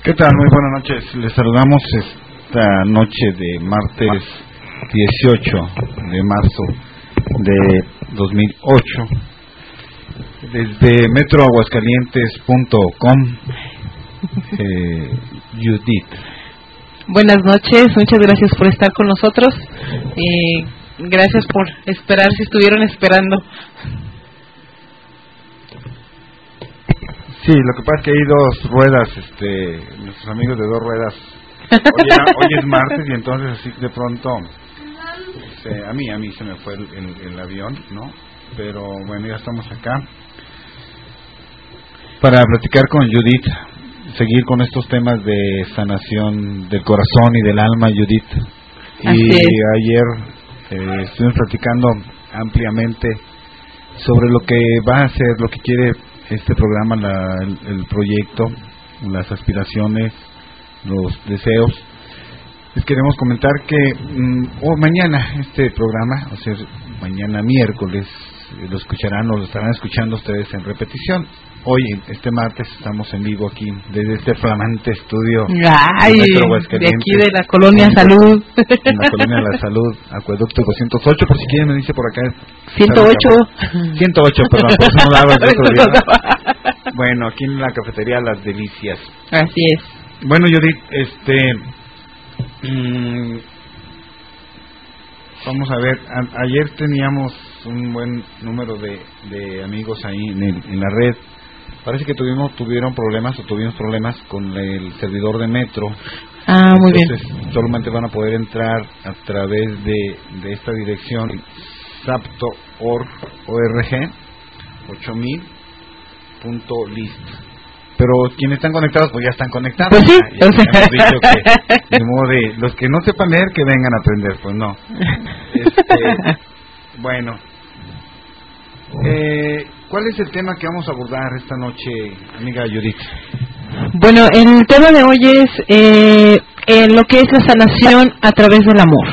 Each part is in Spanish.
¿Qué tal? Muy buenas noches. Les saludamos esta noche de martes 18 de marzo de 2008 desde metroaguascalientes.com. Judith. Buenas noches, muchas gracias por estar con nosotros. Gracias por esperar, si estuvieron esperando. Sí, lo que pasa es que hay dos ruedas, nuestros amigos de dos ruedas. Hoy es martes y entonces así de pronto, a mí se me fue el avión, ¿no? Pero bueno, ya estamos acá para platicar con Judith, seguir con estos temas de sanación del corazón y del alma, Judith. Y ayer estuvimos platicando ampliamente sobre lo que va a ser, lo que quiere este programa, el proyecto, las aspiraciones, los deseos. Les queremos comentar que mañana este programa, o sea, mañana miércoles, lo escucharán o lo estarán escuchando ustedes en repetición. Hoy, este martes, estamos en vivo aquí, desde este flamante estudio de aquí de la Colonia Salud. En la Colonia de la Salud, Acueducto 208, por si quieren, me dice por acá. 108, perdón, por eso no daba el otro día. Bueno, aquí en la cafetería Las Delicias. Así es. Bueno, Judith, vamos a ver, ayer teníamos un buen número de amigos ahí en la red. Parece que tuvimos problemas con el servidor de Metro. Muy bien. Entonces, solamente van a poder entrar a través de esta dirección, sapto.org 8000.list. Pero quienes están conectados, pues ya están conectados. Pues sí. Ya hemos dicho que, de modo de los que no sepan leer, que vengan a aprender. Pues no. Bueno. ¿Cuál es el tema que vamos a abordar esta noche, amiga Judith? Bueno, el tema de hoy es lo que es la sanación a través del amor.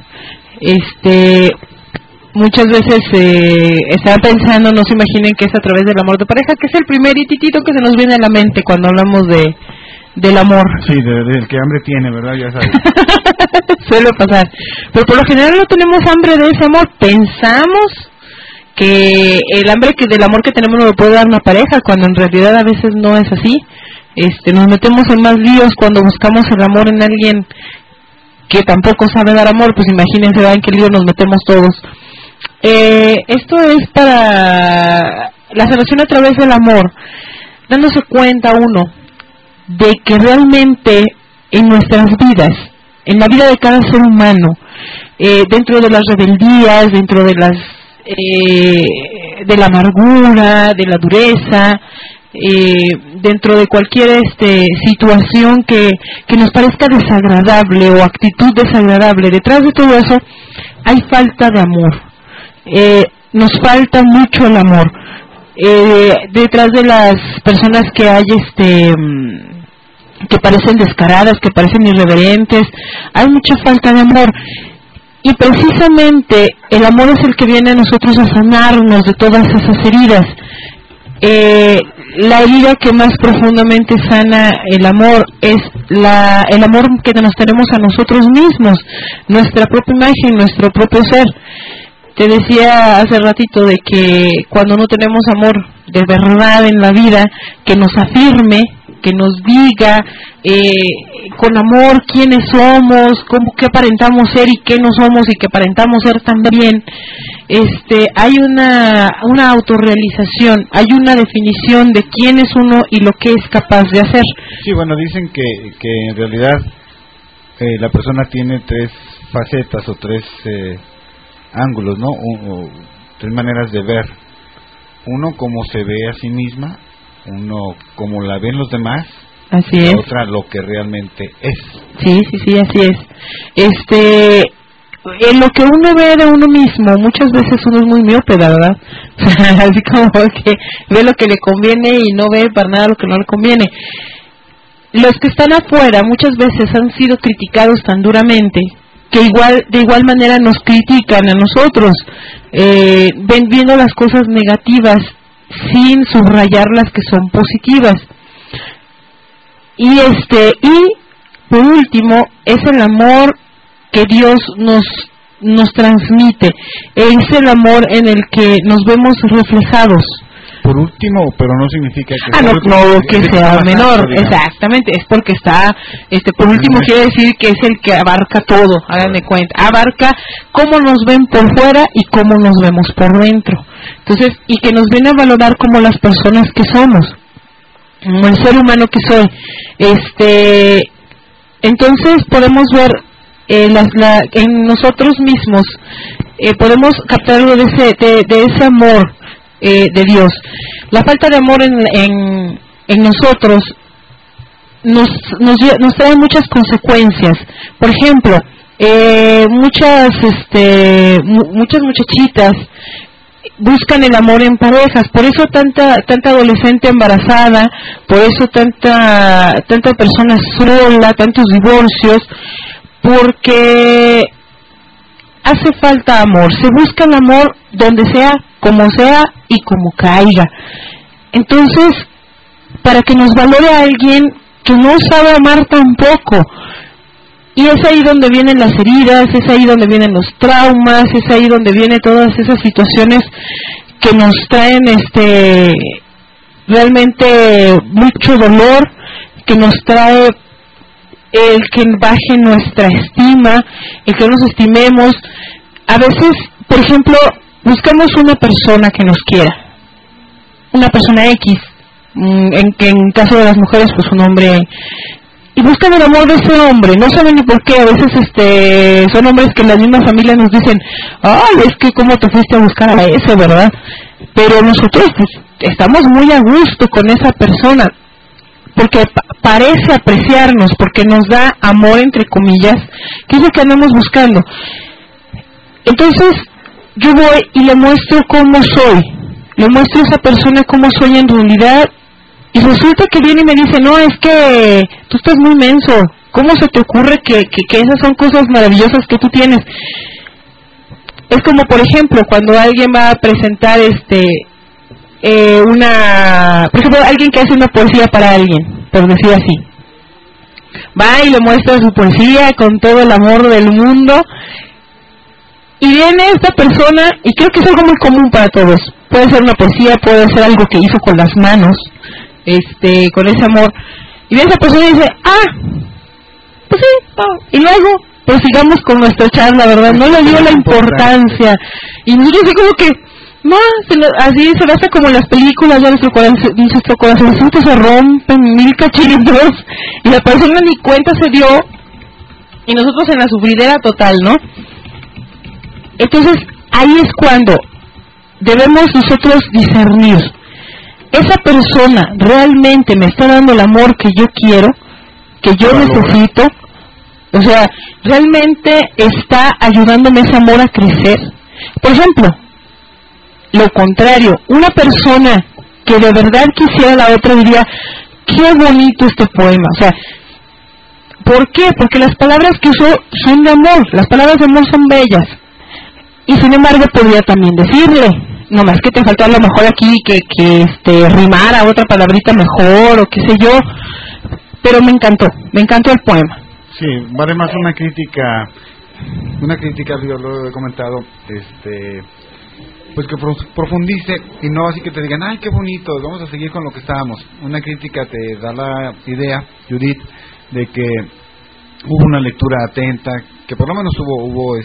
Muchas veces están pensando, no se imaginen que es a través del amor de pareja, que es el primer hititito que se nos viene a la mente cuando hablamos del amor. Sí, del que hambre tiene, ¿verdad? Ya sabes. Suele pasar. Pero por lo general no tenemos hambre de ese amor. Pensamos que el hambre del amor que tenemos nos lo puede dar una pareja, cuando en realidad a veces no es así. Nos metemos en más líos cuando buscamos el amor en alguien que tampoco sabe dar amor. Pues imagínense, ¿verdad?, en qué lío nos metemos todos. Esto es para la sanación a través del amor, dándose cuenta uno de que realmente en nuestras vidas, en la vida de cada ser humano, dentro de las rebeldías, dentro de de la amargura, de la dureza, dentro de cualquier situación que nos parezca desagradable o actitud desagradable, detrás de todo eso hay falta de amor. Nos falta mucho el amor. Detrás de las personas que hay que parecen descaradas, que parecen irreverentes, hay mucha falta de amor. Y precisamente el amor es el que viene a nosotros a sanarnos de todas esas heridas. La herida que más profundamente sana el amor es el amor que nos tenemos a nosotros mismos, nuestra propia imagen, nuestro propio ser. Te decía hace ratito de que cuando no tenemos amor de verdad en la vida, que nos afirme, que nos diga con amor quiénes somos, qué aparentamos ser y qué no somos y qué aparentamos ser también. Hay una autorrealización, hay una definición de quién es uno y lo que es capaz de hacer. Sí, bueno, dicen que en realidad la persona tiene tres facetas o tres ángulos, ¿no? O tres maneras de ver. Uno, como se ve a sí misma; uno, como la ven los demás; así la es. otra, lo que realmente es. Sí, así es. En lo que uno ve de uno mismo, muchas veces uno es muy miope, ¿verdad? Así como que ve lo que le conviene y no ve para nada lo que no le conviene. Los que están afuera muchas veces han sido criticados tan duramente que de igual manera nos critican a nosotros, viendo las cosas negativas sin subrayar las que son positivas. Y por último, es el amor que Dios nos transmite, es el amor en el que nos vemos reflejados. Por último, pero no significa que no que sea menor, alto, exactamente, es porque está, por último quiere decir que es el que abarca todo, háganme cuenta, abarca cómo nos ven por fuera y cómo nos vemos por dentro, entonces, y que nos viene a valorar como las personas que somos, como el ser humano que soy, entonces podemos ver en nosotros mismos, podemos captar algo de ese amor de Dios. La falta de amor en nosotros nos trae muchas consecuencias. Por ejemplo, muchas muchachitas buscan el amor en parejas, por eso tanta adolescente embarazada, por eso tanta persona sola, tantos divorcios, porque hace falta amor, se busca el amor donde sea, como sea y como caiga. Entonces, para que nos valore a alguien que no sabe amar tampoco, y es ahí donde vienen las heridas, es ahí donde vienen los traumas, es ahí donde vienen todas esas situaciones que nos traen realmente mucho dolor, que nos trae el que baje nuestra estima, el que nos estimemos. A veces, por ejemplo, buscamos una persona que nos quiera, una persona X, en caso de las mujeres, pues un hombre, y buscan el amor de ese hombre, no saben ni por qué. A veces son hombres que en la misma familia nos dicen, ay, es que cómo te fuiste a buscar a ese, ¿verdad? Pero nosotros pues estamos muy a gusto con esa persona, porque parece apreciarnos, porque nos da amor, entre comillas, que es lo que andamos buscando. Entonces, yo voy y le muestro cómo soy, le muestro a esa persona cómo soy en realidad, y resulta que viene y me dice, no, es que tú estás muy menso, ¿cómo se te ocurre que esas son cosas maravillosas que tú tienes? Es como, por ejemplo, cuando alguien va a presentar por ejemplo, alguien que hace una poesía para alguien, por decir así, va y le muestra su poesía con todo el amor del mundo, y viene esta persona, y creo que es algo muy común para todos, puede ser una poesía, puede ser algo que hizo con las manos, con ese amor, y viene esa persona y dice, pues sí, y luego, pues sigamos con nuestra charla, ¿verdad? No le dio la importancia, y nosotros así como que, no, así se ve hasta como en las películas, ya nuestro corazoncito se rompe en 1000 cachitos, y la persona ni cuenta se dio, y nosotros en la sufridera total, ¿no? Entonces, ahí es cuando debemos nosotros discernir, ¿esa persona realmente me está dando el amor que yo quiero, que yo necesito? O sea, ¿realmente está ayudándome ese amor a crecer? Por ejemplo, lo contrario, una persona que de verdad quisiera a la otra diría, qué bonito este poema. O sea, ¿por qué? Porque las palabras que usó son de amor, las palabras de amor son bellas. Y sin embargo podría también decirle, nomás que te faltó a lo mejor aquí que rimara otra palabrita mejor o qué sé yo, pero me encantó el poema. Sí, vale más una crítica, yo lo he comentado, pues que profundice y no así que te digan, ay, qué bonito, vamos a seguir con lo que estábamos. Una crítica te da la idea, Judith, de que hubo una lectura atenta, que por lo menos hubo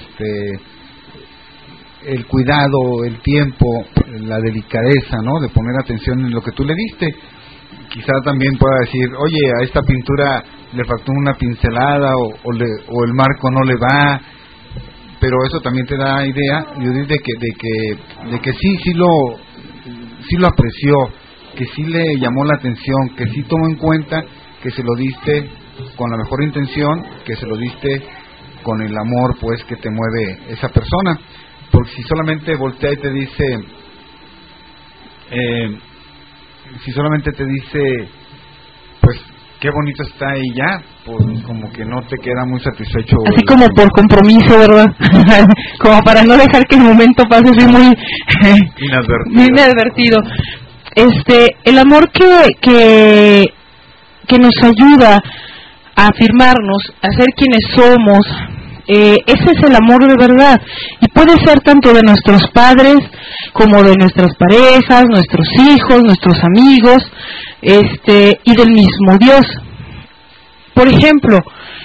el cuidado, el tiempo, la delicadeza, ¿no?, de poner atención en lo que tú le diste. Quizá también pueda decir, oye, a esta pintura le faltó una pincelada o el marco no le va, pero eso también te da idea, Judith, de que sí lo apreció, que sí le llamó la atención, que sí tomó en cuenta, que se lo diste con la mejor intención, que se lo diste con el amor, pues, que te mueve esa persona. Porque si solamente voltea y te dice, pues qué bonito está y ya, pues como que no te queda muy satisfecho. Así como por compromiso, ¿verdad? Como para no dejar que el momento pase así muy inadvertido. El amor que que nos ayuda a afirmarnos, a ser quienes somos. Ese es el amor de verdad, y puede ser tanto de nuestros padres como de nuestras parejas, nuestros hijos, nuestros amigos, y del mismo Dios. Por ejemplo,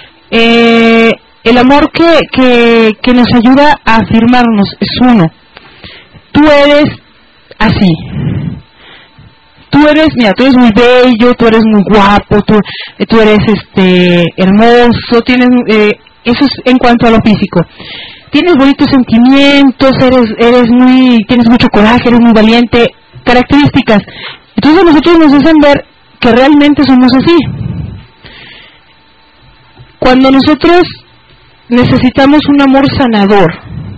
el amor que nos ayuda a afirmarnos es uno. Tú eres así. Tú eres muy bello, tú eres muy guapo, tú eres hermoso, tienes eso es en cuanto a lo físico. Tienes bonitos sentimientos, tienes mucho coraje, eres muy valiente, características. Entonces nosotros nos hacen ver que realmente somos así. Cuando nosotros necesitamos un amor sanador,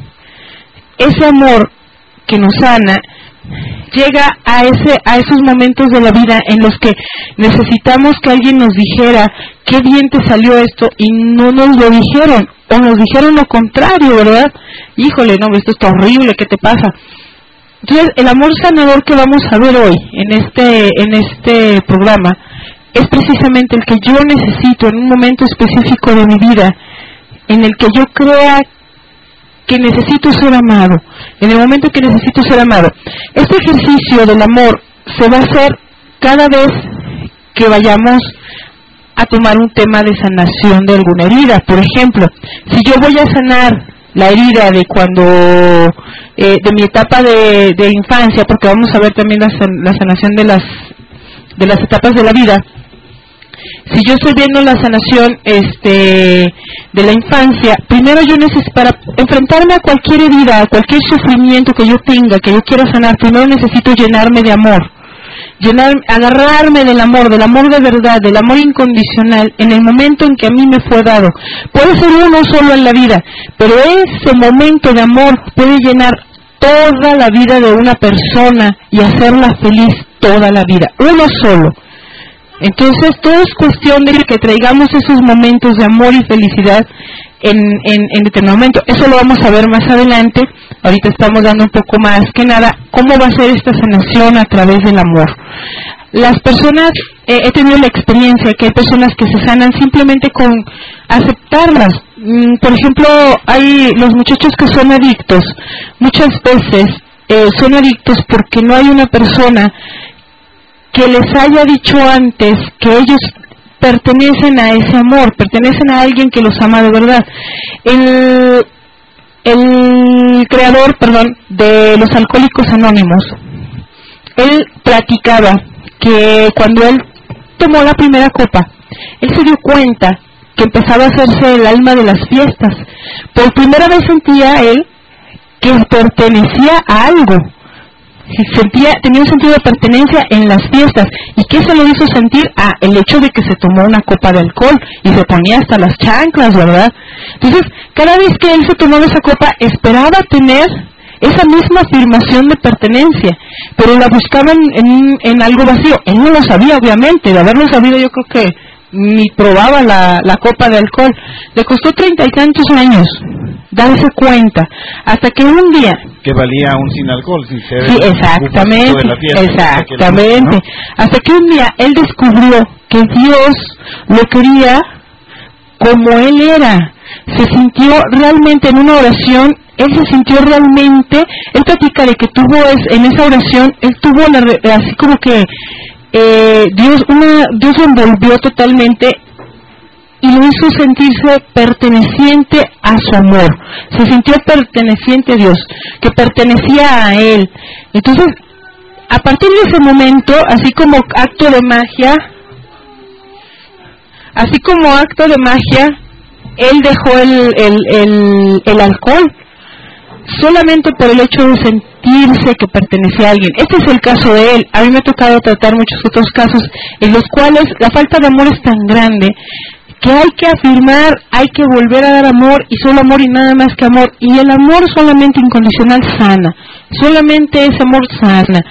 ese amor que nos sana llega a esos momentos de la vida en los que necesitamos que alguien nos dijera qué bien te salió esto, y no nos lo dijeron, o nos dijeron lo contrario, ¿verdad? Híjole, no, esto está horrible, ¿qué te pasa? Entonces, el amor sanador que vamos a ver hoy en este programa es precisamente el que yo necesito en un momento específico de mi vida, en el que yo crea que necesito ser amado, en el momento que necesito ser amado. Este ejercicio del amor se va a hacer cada vez que vayamos a tomar un tema de sanación de alguna herida. Por ejemplo, si yo voy a sanar la herida de cuando, de mi etapa de infancia, porque vamos a ver también la sanación de las etapas de la vida. Si yo estoy viendo la sanación de la infancia, primero yo necesito, para enfrentarme a cualquier herida, a cualquier sufrimiento que yo tenga, que yo quiera sanar, primero necesito llenarme de amor, agarrarme del amor de verdad, del amor incondicional, en el momento en que a mí me fue dado. Puede ser uno solo en la vida, pero ese momento de amor puede llenar toda la vida de una persona y hacerla feliz toda la vida, uno solo. Entonces, todo es cuestión de que traigamos esos momentos de amor y felicidad en determinado momento. Eso lo vamos a ver más adelante. Ahorita estamos dando un poco más que nada cómo va a ser esta sanación a través del amor. Las personas, he tenido la experiencia que hay personas que se sanan simplemente con aceptarlas. Por ejemplo, hay los muchachos que son adictos. Muchas veces son adictos porque no hay una persona que les haya dicho antes que ellos pertenecen a ese amor, pertenecen a alguien que los ama de verdad. El creador, de los Alcohólicos Anónimos, él platicaba que cuando él tomó la primera copa, él se dio cuenta que empezaba a hacerse el alma de las fiestas. Por primera vez sentía él que pertenecía a algo. Tenía un sentido de pertenencia en las fiestas. ¿Y qué se lo hizo sentir? El hecho de que se tomó una copa de alcohol y se ponía hasta las chanclas, ¿verdad? Entonces, cada vez que él se tomaba esa copa, esperaba tener esa misma afirmación de pertenencia, pero la buscaba en algo vacío. Él no lo sabía, obviamente. De haberlo sabido, yo creo que ni probaba la copa de alcohol. Le costó 30 y tantos años darse cuenta, hasta que un día... Que valía aún sin alcohol, sin ser... Sí, exactamente, exactamente. ¿No? Hasta que un día él descubrió que Dios lo quería como él era. Se sintió realmente en una oración, él platica de que tuvo en esa oración, él tuvo así como que Dios lo envolvió totalmente y lo hizo sentirse perteneciente a su amor. Se sintió perteneciente a Dios, que pertenecía a Él. Entonces, a partir de ese momento, así como acto de magia, él dejó el alcohol, solamente por el hecho de sentirse que pertenecía a alguien. Este es el caso de él. A mí me ha tocado tratar muchos otros casos en los cuales la falta de amor es tan grande que hay que afirmar, hay que volver a dar amor, y solo amor y nada más que amor. Y el amor solamente incondicional sana, solamente ese amor sana.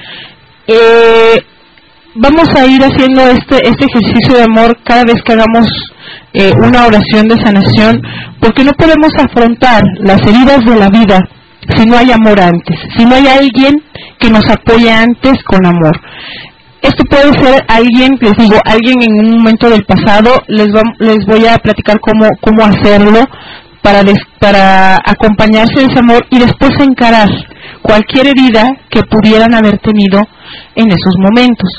Vamos a ir haciendo este ejercicio de amor cada vez que hagamos una oración de sanación, porque no podemos afrontar las heridas de la vida si no hay amor antes, si no hay alguien que nos apoye antes con amor. Esto puede ser alguien, les digo, alguien en un momento del pasado. Les voy a platicar cómo hacerlo para acompañarse de ese amor y después encarar cualquier herida que pudieran haber tenido en esos momentos.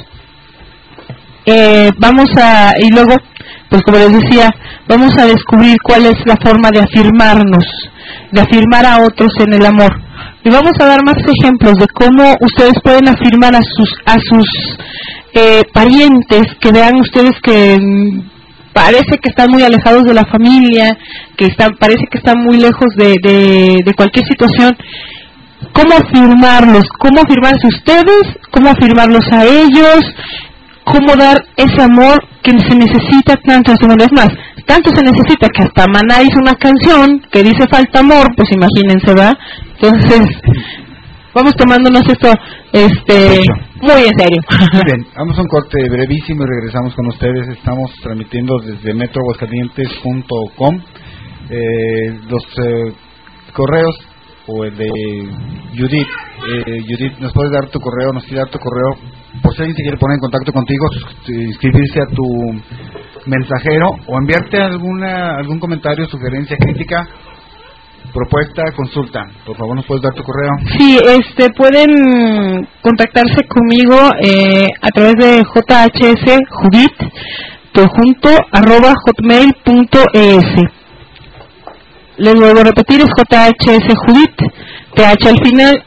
Y luego, pues como les decía, vamos a descubrir cuál es la forma de afirmarnos, de afirmar a otros en el amor. Y vamos a dar más ejemplos de cómo ustedes pueden afirmar a sus parientes, que vean ustedes que parece que están muy alejados de la familia, parece que están muy lejos de cualquier situación. ¿Cómo afirmarlos? ¿Cómo afirmarse ustedes? ¿Cómo afirmarlos a ellos? ¿Cómo dar ese amor que se necesita tanto? Es más, tanto se necesita que hasta Maná hizo una canción que dice falta amor, pues imagínense, ¿verdad? Entonces, vamos tomándonos esto muy en serio. Muy bien, vamos a un corte brevísimo y regresamos con ustedes. Estamos transmitiendo desde metroaguascalientes.com. Los correos, o el de Judith. Judith, ¿nos puedes dar tu correo? ¿Nos quieres dar tu correo? Por si alguien se quiere poner en contacto contigo, inscribirse a tu mensajero o enviarte algún comentario, sugerencia, crítica, propuesta, consulta. Por favor, ¿nos puedes dar tu correo? Sí, pueden contactarse conmigo a través de jhsjudith, todo junto, @hotmail.es. Les vuelvo a repetir, es jhsjudith, th al final,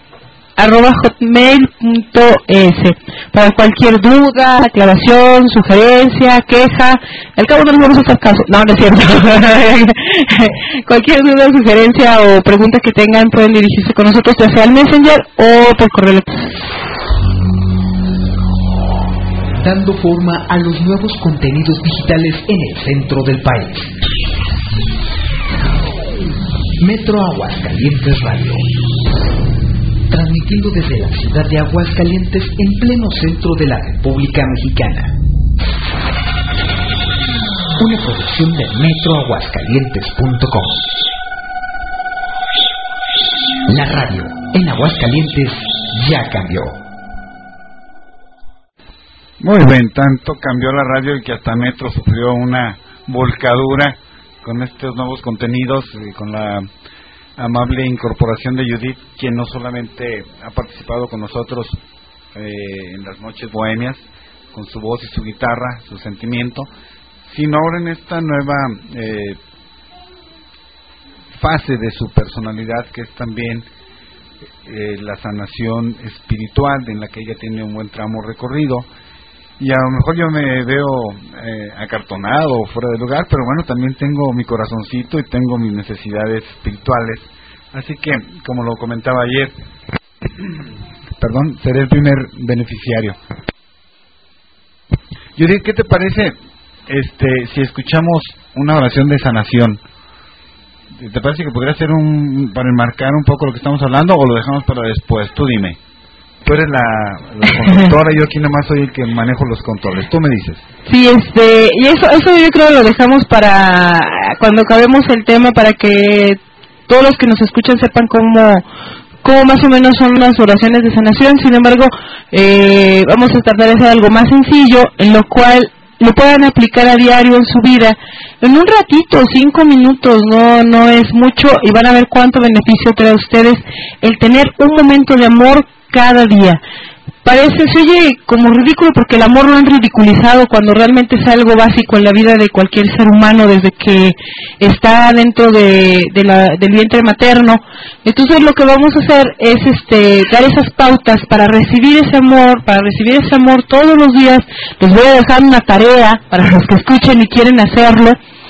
@hotmail.es. Para cualquier duda, aclaración, sugerencia, queja, al cabo no les vamos a hacer caso. No es cierto. Cualquier duda, sugerencia o pregunta que tengan pueden dirigirse con nosotros, ya sea al Messenger o por correo electrónico. Dando forma a los nuevos contenidos digitales en el centro del país. Metro Aguascalientes Radio, transmitiendo desde la ciudad de Aguascalientes en pleno centro de la República Mexicana. Una producción de metroaguascalientes.com. La radio en Aguascalientes ya cambió. Muy bien, tanto cambió la radio y que hasta Metro sufrió una volcadura con estos nuevos contenidos y con la amable incorporación de Judith, quien no solamente ha participado con nosotros en las noches bohemias, con su voz y su guitarra, su sentimiento, sino ahora en esta nueva fase de su personalidad, que es también la sanación espiritual, en la que ella tiene un buen tramo recorrido. Y a lo mejor yo me veo acartonado o fuera de lugar, pero bueno, también tengo mi corazoncito y tengo mis necesidades espirituales. Así que, como lo comentaba ayer, seré el primer beneficiario. Judith, ¿qué te parece si escuchamos una oración de sanación? ¿Te parece que podría ser para enmarcar un poco lo que estamos hablando o lo dejamos para después? Tú dime. Tú eres la conductora, yo aquí nomás soy el que manejo los controles. Tú me dices. Sí, y eso yo creo que lo dejamos para cuando acabemos el tema, para que todos los que nos escuchan sepan cómo más o menos son las oraciones de sanación. Sin embargo, vamos a tratar de hacer algo más sencillo, en lo cual lo puedan aplicar a diario en su vida, en un ratito, 5 minutos, no es mucho, y van a ver cuánto beneficio trae a ustedes el tener un momento de amor cada día. Se oye como ridículo, porque el amor lo han ridiculizado cuando realmente es algo básico en la vida de cualquier ser humano desde que está dentro del vientre materno. Entonces lo que vamos a hacer es dar esas pautas para recibir ese amor, todos los días. Les voy a dejar una tarea para los que escuchen y quieren hacerlo.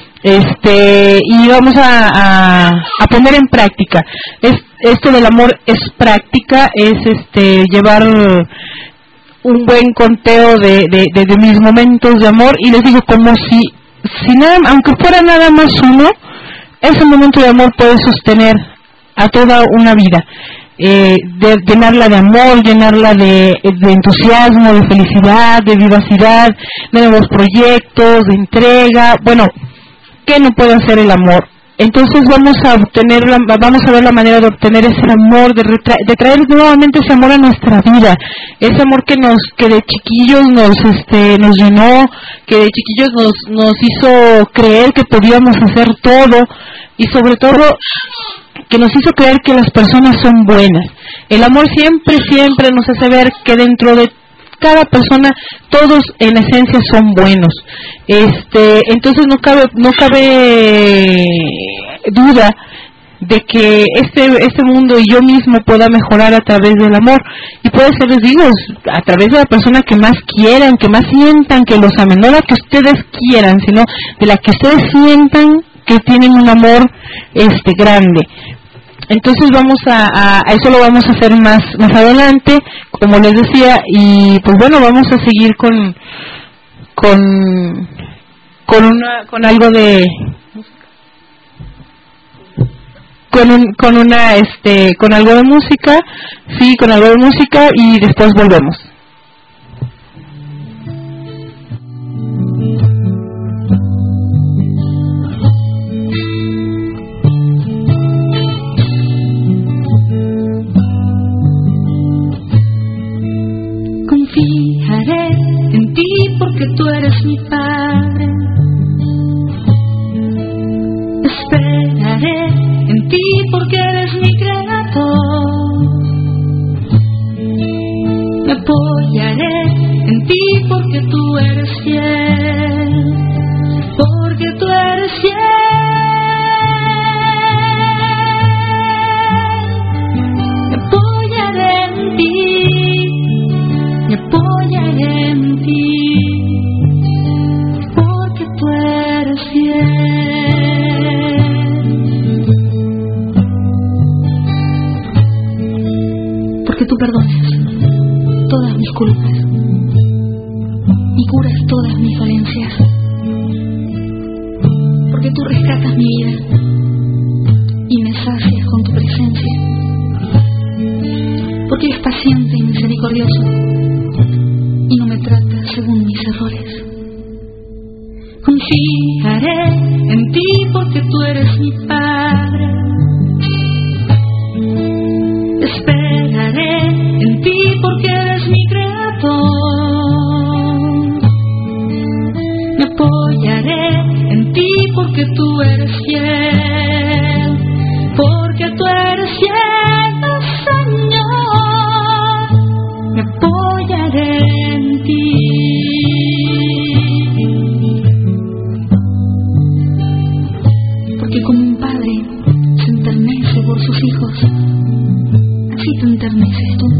Y vamos a poner en práctica. Esto del amor es práctica, es llevar un buen conteo de mis momentos de amor, y les digo, como si nada, aunque fuera nada más uno, ese momento de amor puede sostener a toda una vida. Llenarla de amor, llenarla de entusiasmo, de felicidad, de vivacidad, de nuevos proyectos, de entrega. Bueno, ¿qué no puede hacer el amor? entonces vamos a ver la manera de obtener ese amor, de traer nuevamente ese amor a nuestra vida, ese amor que de chiquillos nos llenó, que de chiquillos nos hizo creer que podíamos hacer todo, y sobre todo que nos hizo creer que las personas son buenas. El amor siempre nos hace ver que dentro de cada persona todos en esencia son buenos. Entonces no cabe duda de que este mundo y yo mismo pueda mejorar a través del amor, y puede ser, les digo, a través de la persona que más quieran, que más sientan que los amen, no la que ustedes quieran, sino de la que ustedes sientan que tienen un amor grande. Entonces vamos a eso lo vamos a hacer más adelante, como les decía, y pues bueno, vamos a seguir con algo de con algo de música, sí, con algo de música, y después volvemos. Confiaré en ti porque tú eres mi Padre. Esperaré en ti porque eres mi Creador. Me apoyaré en ti porque tú eres fiel. Porque tú eres fiel. Me apoyaré en ti. Me apoyaré en ti, porque tú eres fiel. Porque tú perdonas todas mis culpas y curas todas mis falencias. Porque tú rescatas mi vida y me sacias con tu presencia. Porque eres paciente y misericordioso y no me tratas según mis errores. Confiaré en ti porque tú eres mi Padre. Esperaré en ti porque eres mi Creador. Me apoyaré en ti porque tú eres fiel. Porque tú eres fiel, Señor. Me apoyaré en ti. Porque como un padre se enternece por sus hijos, así te enterneces tú.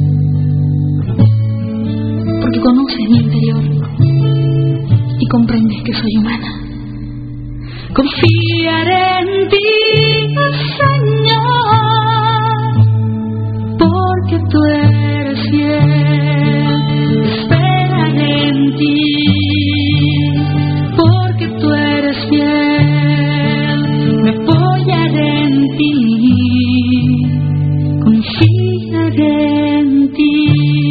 Porque conoces mi interior y comprendes que soy humana. Confiaré en ti, Señor, porque tú eres fiel. Esperaré en ti, porque tú eres fiel. Me apoyaré en ti, confiaré en ti.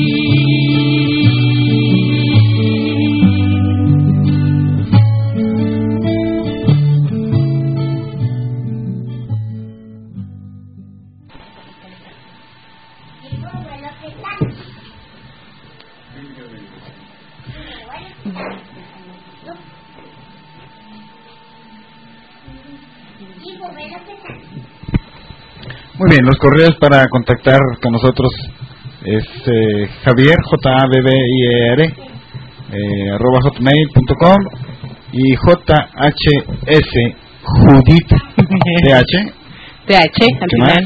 Muy bien, los correos para contactar con nosotros es Javier, JABBIER, @hotmail.com, y JHS Judith TH al final,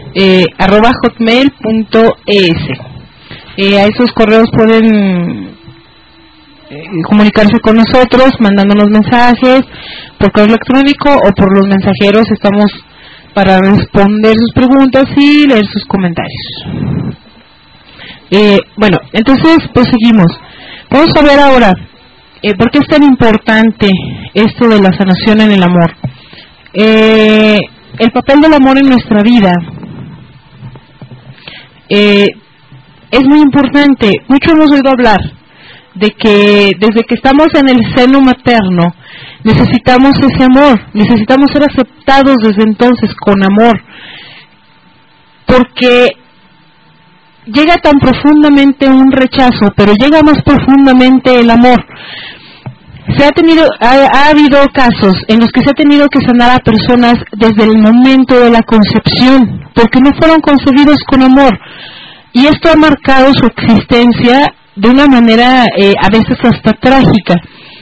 @hotmail.es. A esos correos pueden comunicarse con nosotros mandándonos mensajes por correo electrónico o por los mensajeros. Estamos para responder sus preguntas y leer sus comentarios. Bueno, entonces pues seguimos. Vamos a ver ahora por qué es tan importante esto de la sanación en el amor. El papel del amor en nuestra vida es muy importante. Mucho hemos oído hablar de que desde que estamos en el seno materno necesitamos ese amor, necesitamos ser aceptados desde entonces con amor, porque llega tan profundamente un rechazo, pero llega más profundamente el amor. Ha habido casos en los que se ha tenido que sanar a personas desde el momento de la concepción, porque no fueron concebidos con amor, y esto ha marcado su existencia de una manera a veces hasta trágica.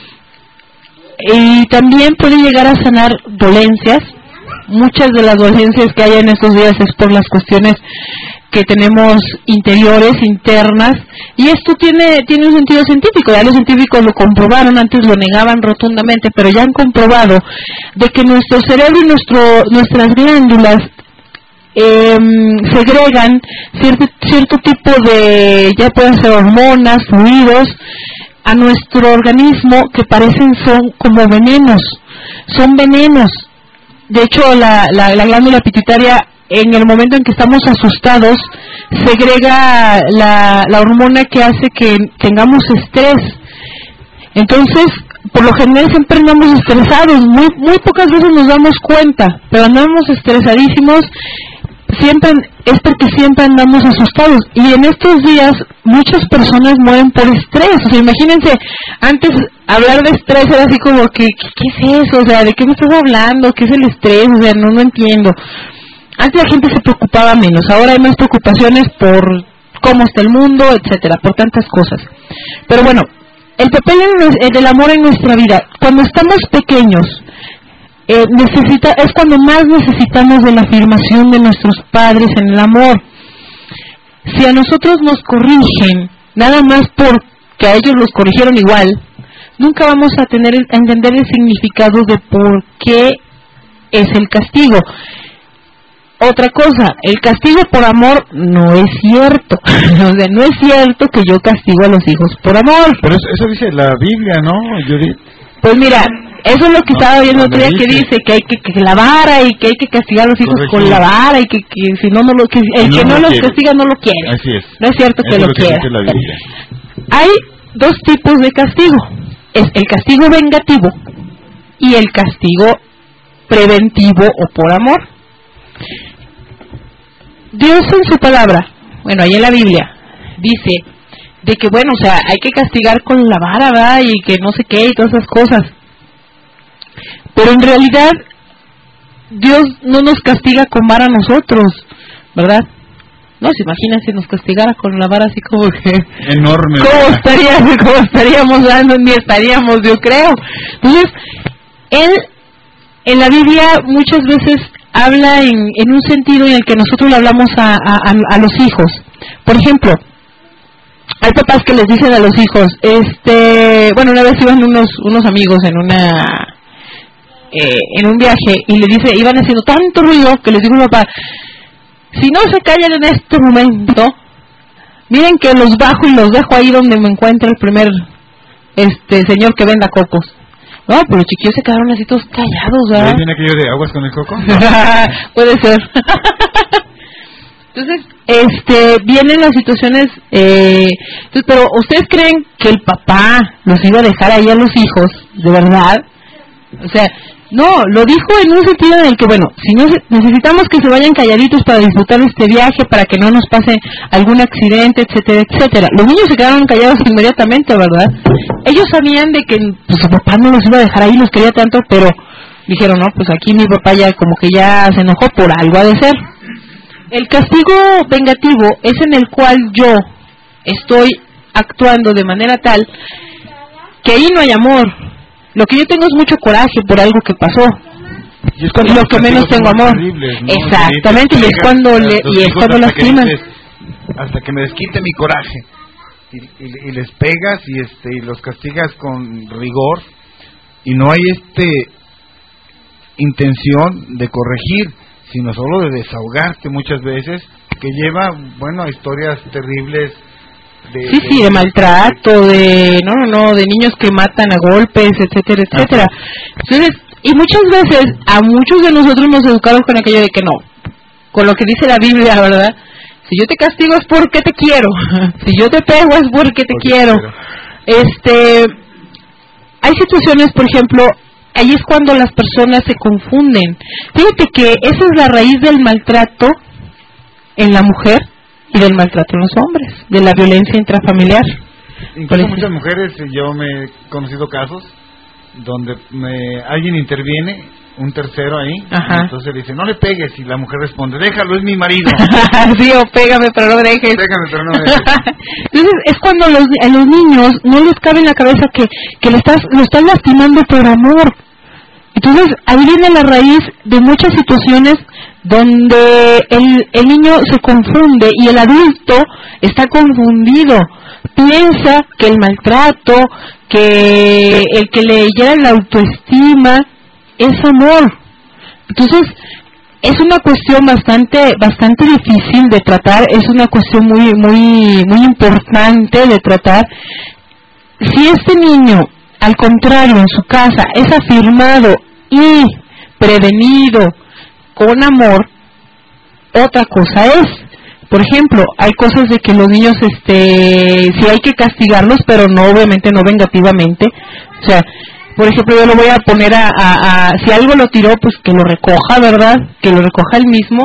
Y también puede llegar a sanar dolencias. Muchas de las dolencias que hay en estos días es por las cuestiones que tenemos interiores, internas, y esto tiene un sentido científico. Ya los científicos lo comprobaron, antes lo negaban rotundamente, pero ya han comprobado de que nuestro cerebro y nuestras glándulas segregan cierto tipo de, ya pueden ser hormonas, fluidos, a nuestro organismo que parecen son como venenos, son venenos. De hecho, la glándula pituitaria, en el momento en que estamos asustados, segrega la hormona que hace que tengamos estrés. Entonces, por lo general siempre andamos estresados, muy pocas veces nos damos cuenta, pero andamos estresadísimos, siempre es porque siempre andamos asustados. Y en estos días muchas personas mueren por estrés. O sea, imagínense, antes hablar de estrés era así como que ¿qué es eso? O sea, ¿de qué me estás hablando? ¿Qué es el estrés? O sea, no entiendo. Antes la gente se preocupaba menos, ahora hay más preocupaciones por cómo está el mundo, etcétera, por tantas cosas. Pero bueno, el papel del amor en nuestra vida, cuando estamos pequeños, es cuando más necesitamos de la afirmación de nuestros padres en el amor. Si a nosotros nos corrigen, nada más porque a ellos los corrigieron igual, nunca vamos a entender el significado de por qué es el castigo. Otra cosa, el castigo por amor no es cierto. O sea, no es cierto que yo castigo a los hijos por amor. Pero eso dice la Biblia, ¿no, Judith? Pues mira, eso es lo que estaba viendo otro día, que dice que hay que la vara y que hay que castigar a los hijos con la vara y que si no el que no los castiga no lo quiere. Así es. No es cierto que lo quiera. Hay dos tipos de castigo. Es el castigo vengativo y el castigo preventivo o por amor. Dios en su palabra, bueno, ahí en la Biblia, dice de que, bueno, o sea, hay que castigar con la vara, ¿verdad? Y que no sé qué y todas esas cosas. Pero en realidad, Dios no nos castiga con vara a nosotros, ¿verdad? No, se imaginan si nos castigara con la vara así como que... Enorme. ¿Cómo estaríamos dando? Ni estaríamos, yo creo. Entonces, Él, en la Biblia, muchas veces habla en un sentido en el que nosotros le hablamos a los hijos. Por ejemplo, hay papás que les dicen a los hijos, bueno, una vez iban unos amigos en un viaje y iban haciendo tanto ruido que les dijo el papá, si no se callan en este momento, miren que los bajo y los dejo ahí donde me encuentra el primer señor que venda cocos. No, pero los chiquillos se quedaron así todos callados, ¿verdad? ¿Viene aquello de aguas con el coco? Puede ser. Entonces, vienen las situaciones, pero ¿ustedes creen que el papá los iba a dejar ahí a los hijos, de verdad? O sea, no, lo dijo en un sentido en el que, bueno, si no necesitamos que se vayan calladitos para disfrutar este viaje, para que no nos pase algún accidente, etcétera, etcétera. Los niños se quedaron callados inmediatamente, ¿verdad? Ellos sabían de que pues, su papá no los iba a dejar ahí, los quería tanto, pero dijeron, no, pues aquí mi papá ya como que ya se enojó, por algo ha de ser. El castigo vengativo es en el cual yo estoy actuando de manera tal que ahí no hay amor. Lo que yo tengo es mucho coraje por algo que pasó. Y es cuando lo que menos tengo amor. Terribles, ¿no? Exactamente, y es cuando lastiman. Hasta que me desquite mi coraje. Y les pegas y los castigas con rigor. Y no hay intención de corregir, sino solo de desahogarte muchas veces, que lleva, bueno, a historias terribles. De maltrato, de niños que matan a golpes, etcétera, etcétera. Entonces, y muchas veces a muchos de nosotros nos educaron con aquello de que no, con lo que dice la Biblia, ¿verdad? Si yo te castigo es porque te quiero, si yo te pego es porque te quiero. Hay situaciones, por ejemplo, ahí es cuando las personas se confunden. Fíjate que esa es la raíz del maltrato en la mujer y del maltrato en los hombres, de la violencia intrafamiliar. Incluso muchas mujeres, yo me he conocido casos donde alguien interviene, un tercero ahí, y entonces le dice, no le pegues, y la mujer responde, déjalo, es mi marido. Sí, o pégame, pero no dejes. Pégame, pero no dejes. Entonces, es cuando a los niños no les cabe en la cabeza que lo estás lastimando por amor. Entonces, ahí viene la raíz de muchas situaciones donde el niño se confunde y el adulto está confundido. Piensa que el maltrato, que el que le hiera la autoestima es amor. Entonces, es una cuestión bastante difícil de tratar, es una cuestión muy importante de tratar. Si este niño, al contrario, en su casa es afirmado y prevenido con amor, otra cosa es. Por ejemplo, hay cosas de que los niños, sí hay que castigarlos, pero no, obviamente no vengativamente. O sea, por ejemplo, yo lo voy a poner si algo lo tiró, pues que lo recoja, ¿verdad? Que lo recoja él mismo.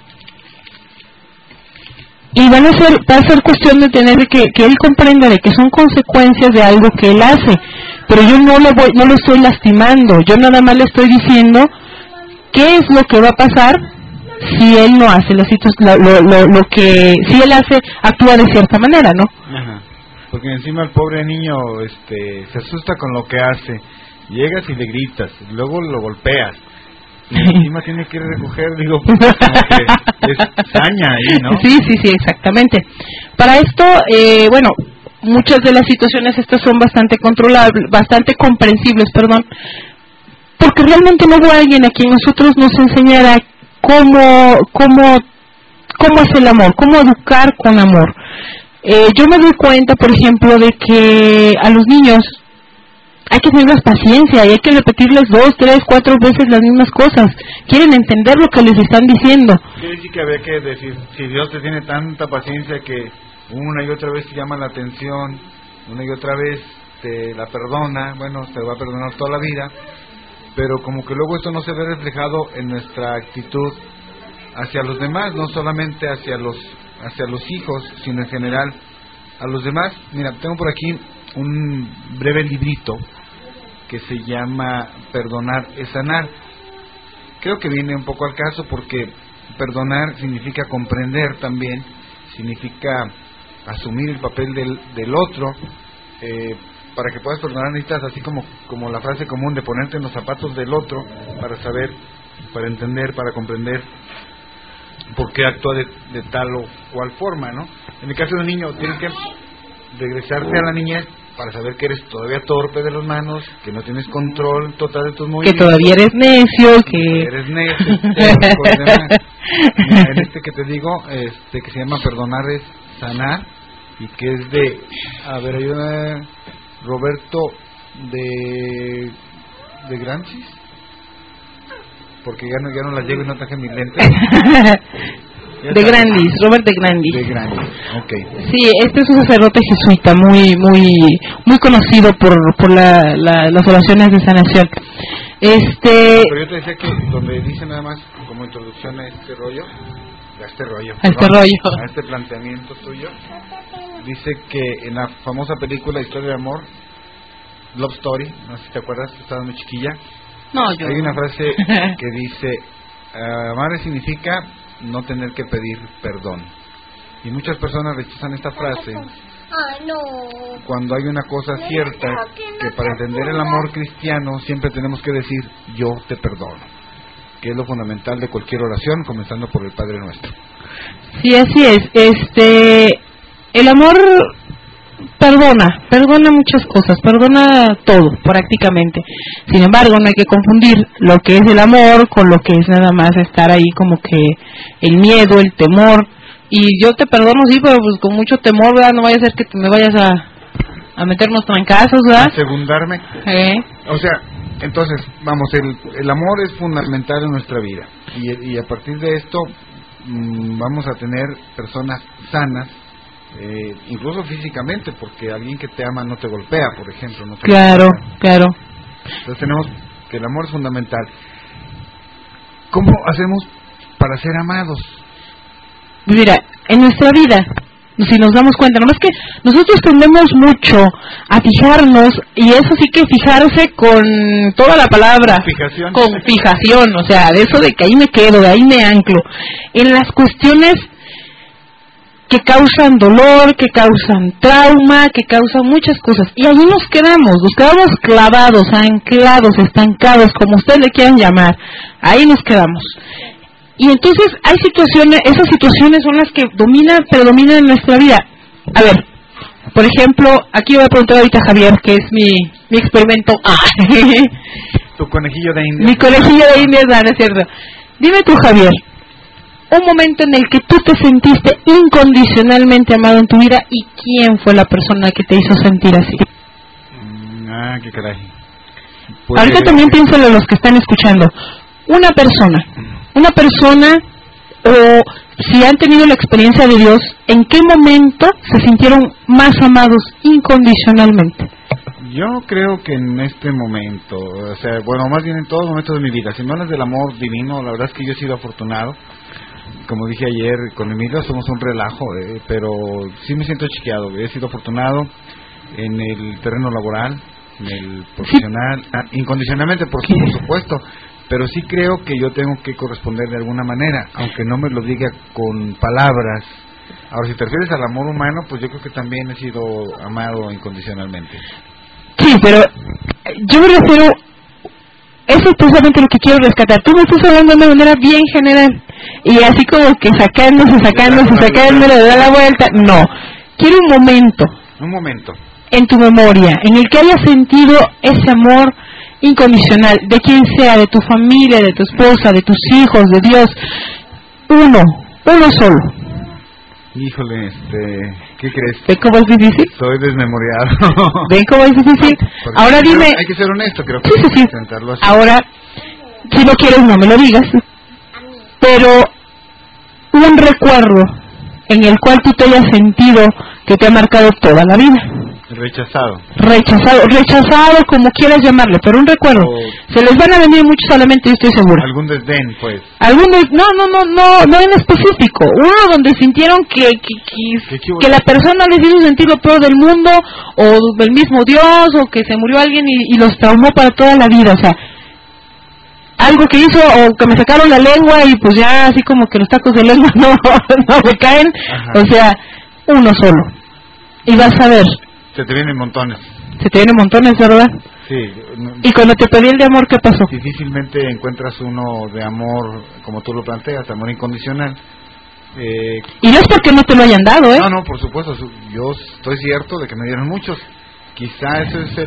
Y va a ser cuestión de tener que él comprenda de que son consecuencias de algo que él hace. Pero yo no lo estoy lastimando, yo nada más le estoy diciendo qué es lo que va a pasar si él no hace lo que si él actúa de cierta manera, ¿no? Ajá. Porque encima el pobre niño se asusta con lo que hace. Llegas y le gritas, luego lo golpeas y encima tiene que ir a recoger, digo, pues como que es saña ahí, ¿no? Sí, exactamente. Para esto, bueno, muchas de las situaciones estas son bastante controlables, bastante comprensibles, porque realmente no hubo alguien a quien nosotros nos enseñara cómo es el amor, cómo educar con amor. Yo me doy cuenta, por ejemplo, de que a los niños hay que tenerles paciencia y hay que repetirles 2, 3, 4 veces las mismas cosas. Quieren entender lo que les están diciendo. Quiere decir que había que decir, si Dios te tiene tanta paciencia que una y otra vez te llama la atención, una y otra vez te la perdona, bueno, te va a perdonar toda la vida, pero como que luego esto no se ve reflejado en nuestra actitud hacia los demás, no solamente hacia los hijos, sino en general a los demás. Mira, tengo por aquí un breve librito que se llama Perdonar es sanar. Creo que viene un poco al caso porque perdonar significa comprender también, significa asumir el papel del otro. Para que puedas perdonar necesitas, así como la frase común de ponerte en los zapatos del otro para saber, para entender, para comprender por qué actúa de tal o cual forma, ¿no? En el caso de un niño, tienes que regresarte a la niñez para saber que eres todavía torpe de las manos, que no tienes control total de tus movimientos, que todavía eres necio, que eres necio, en que te digo, que se llama Perdonar es sanar, y que es de, a ver, ayúdame, Roberto de Grancis, porque ya no las llevo y no traje mis lentes. De Grandis, Robert de Grandis. De Grandis, okay. Sí, este es un sacerdote jesuita muy conocido por las oraciones de sanación. Pero yo te decía que donde dice nada más como introducción a este rollo, a este planteamiento tuyo, dice que en la famosa película Historia de Amor, Love Story, no sé si te acuerdas, estabas muy chiquilla. No, hay una frase que dice, amar significa no tener que pedir perdón. Y muchas personas rechazan esta frase cuando hay una cosa cierta, que para entender el amor cristiano siempre tenemos que decir yo te perdono, que es lo fundamental de cualquier oración, comenzando por el Padre Nuestro. Sí, así es. El amor perdona muchas cosas, perdona todo prácticamente. Sin embargo, no hay que confundir lo que es el amor con lo que es nada más estar ahí como que el miedo, el temor. Y yo te perdono, sí, pero pues con mucho temor, ¿verdad? No vaya a ser que me vayas a meternos trancazos, ¿verdad? A segundarme. O sea, entonces, vamos, el amor es fundamental en nuestra vida. Y a partir de esto vamos a tener personas sanas, incluso físicamente, porque alguien que te ama no te golpea, por ejemplo. No te claro. Entonces tenemos que el amor es fundamental. ¿Cómo hacemos para ser amados? Mira, en nuestra vida, si nos damos cuenta, nomás que nosotros tendemos mucho a fijarnos, y eso sí que fijarse con toda la palabra, con fijación, o sea, de eso de que ahí me quedo, de ahí me anclo, en las cuestiones que causan dolor, que causan trauma, que causan muchas cosas, y allí nos quedamos clavados, anclados, estancados, como ustedes le quieran llamar, ahí nos quedamos. Y entonces hay situaciones, esas situaciones son las que predominan en nuestra vida. A ver, por ejemplo, aquí voy a preguntar ahorita a Javier, que es mi experimento. Tu conejillo de indias. Mi conejillo de indias, no es cierto. Dime tú, Javier, un momento en el que tú te sentiste incondicionalmente amado en tu vida, y quién fue la persona que te hizo sentir así. Qué caray. Ahorita también piénsalo en los que están escuchando. Una persona, o si han tenido la experiencia de Dios, ¿en qué momento se sintieron más amados incondicionalmente? Yo creo que en este momento, o sea, bueno, más bien en todos los momentos de mi vida. Si no hablas del amor divino, la verdad es que yo he sido afortunado. Como dije ayer con Emilio, somos un relajo, pero sí me siento chiqueado. He sido afortunado en el terreno laboral, en el profesional, incondicionalmente, por supuesto. Pero sí creo que yo tengo que corresponder de alguna manera, aunque no me lo diga con palabras. Ahora, si te refieres al amor humano, pues yo creo que también he sido amado incondicionalmente. Sí, pero yo me refiero, eso es precisamente lo que quiero rescatar. Tú me estás hablando de una manera bien general, y así como que sacándose, le da la vuelta. No, quiero un momento en tu memoria en el que hayas sentido ese amor incondicional, de quien sea, de tu familia, de tu esposa, de tus hijos, de Dios. Uno solo. Híjole, ¿qué crees? ¿Ven cómo es difícil? Soy desmemoriado. ¿Ven cómo es difícil? Porque ahora dime... Hay que ser honesto, creo que sí. intentarlo así. Ahora, si no quieres no me lo digas, pero un recuerdo en el cual tú te hayas sentido que te ha marcado toda la vida. Rechazado, como quieras llamarle, pero un recuerdo. Se les van a venir muchos a la mente, yo estoy segura. Algún desdén, pues. No en específico. Uno donde sintieron que la persona les hizo sentir lo peor del mundo, o del mismo Dios, o que se murió alguien y los traumó para toda la vida. O sea, algo que hizo, o que me sacaron la lengua y pues ya así como que los tacos de lengua no me caen. Ajá. O sea, uno solo. Y vas a ver. Se te vienen montones. ¿Verdad? Sí. Y cuando te pedí el de amor, ¿qué pasó? Difícilmente encuentras uno de amor, como tú lo planteas, amor incondicional. Y no es porque no te lo hayan dado, ¿eh? No, por supuesto. Yo estoy cierto de que me dieron muchos. Quizá eso es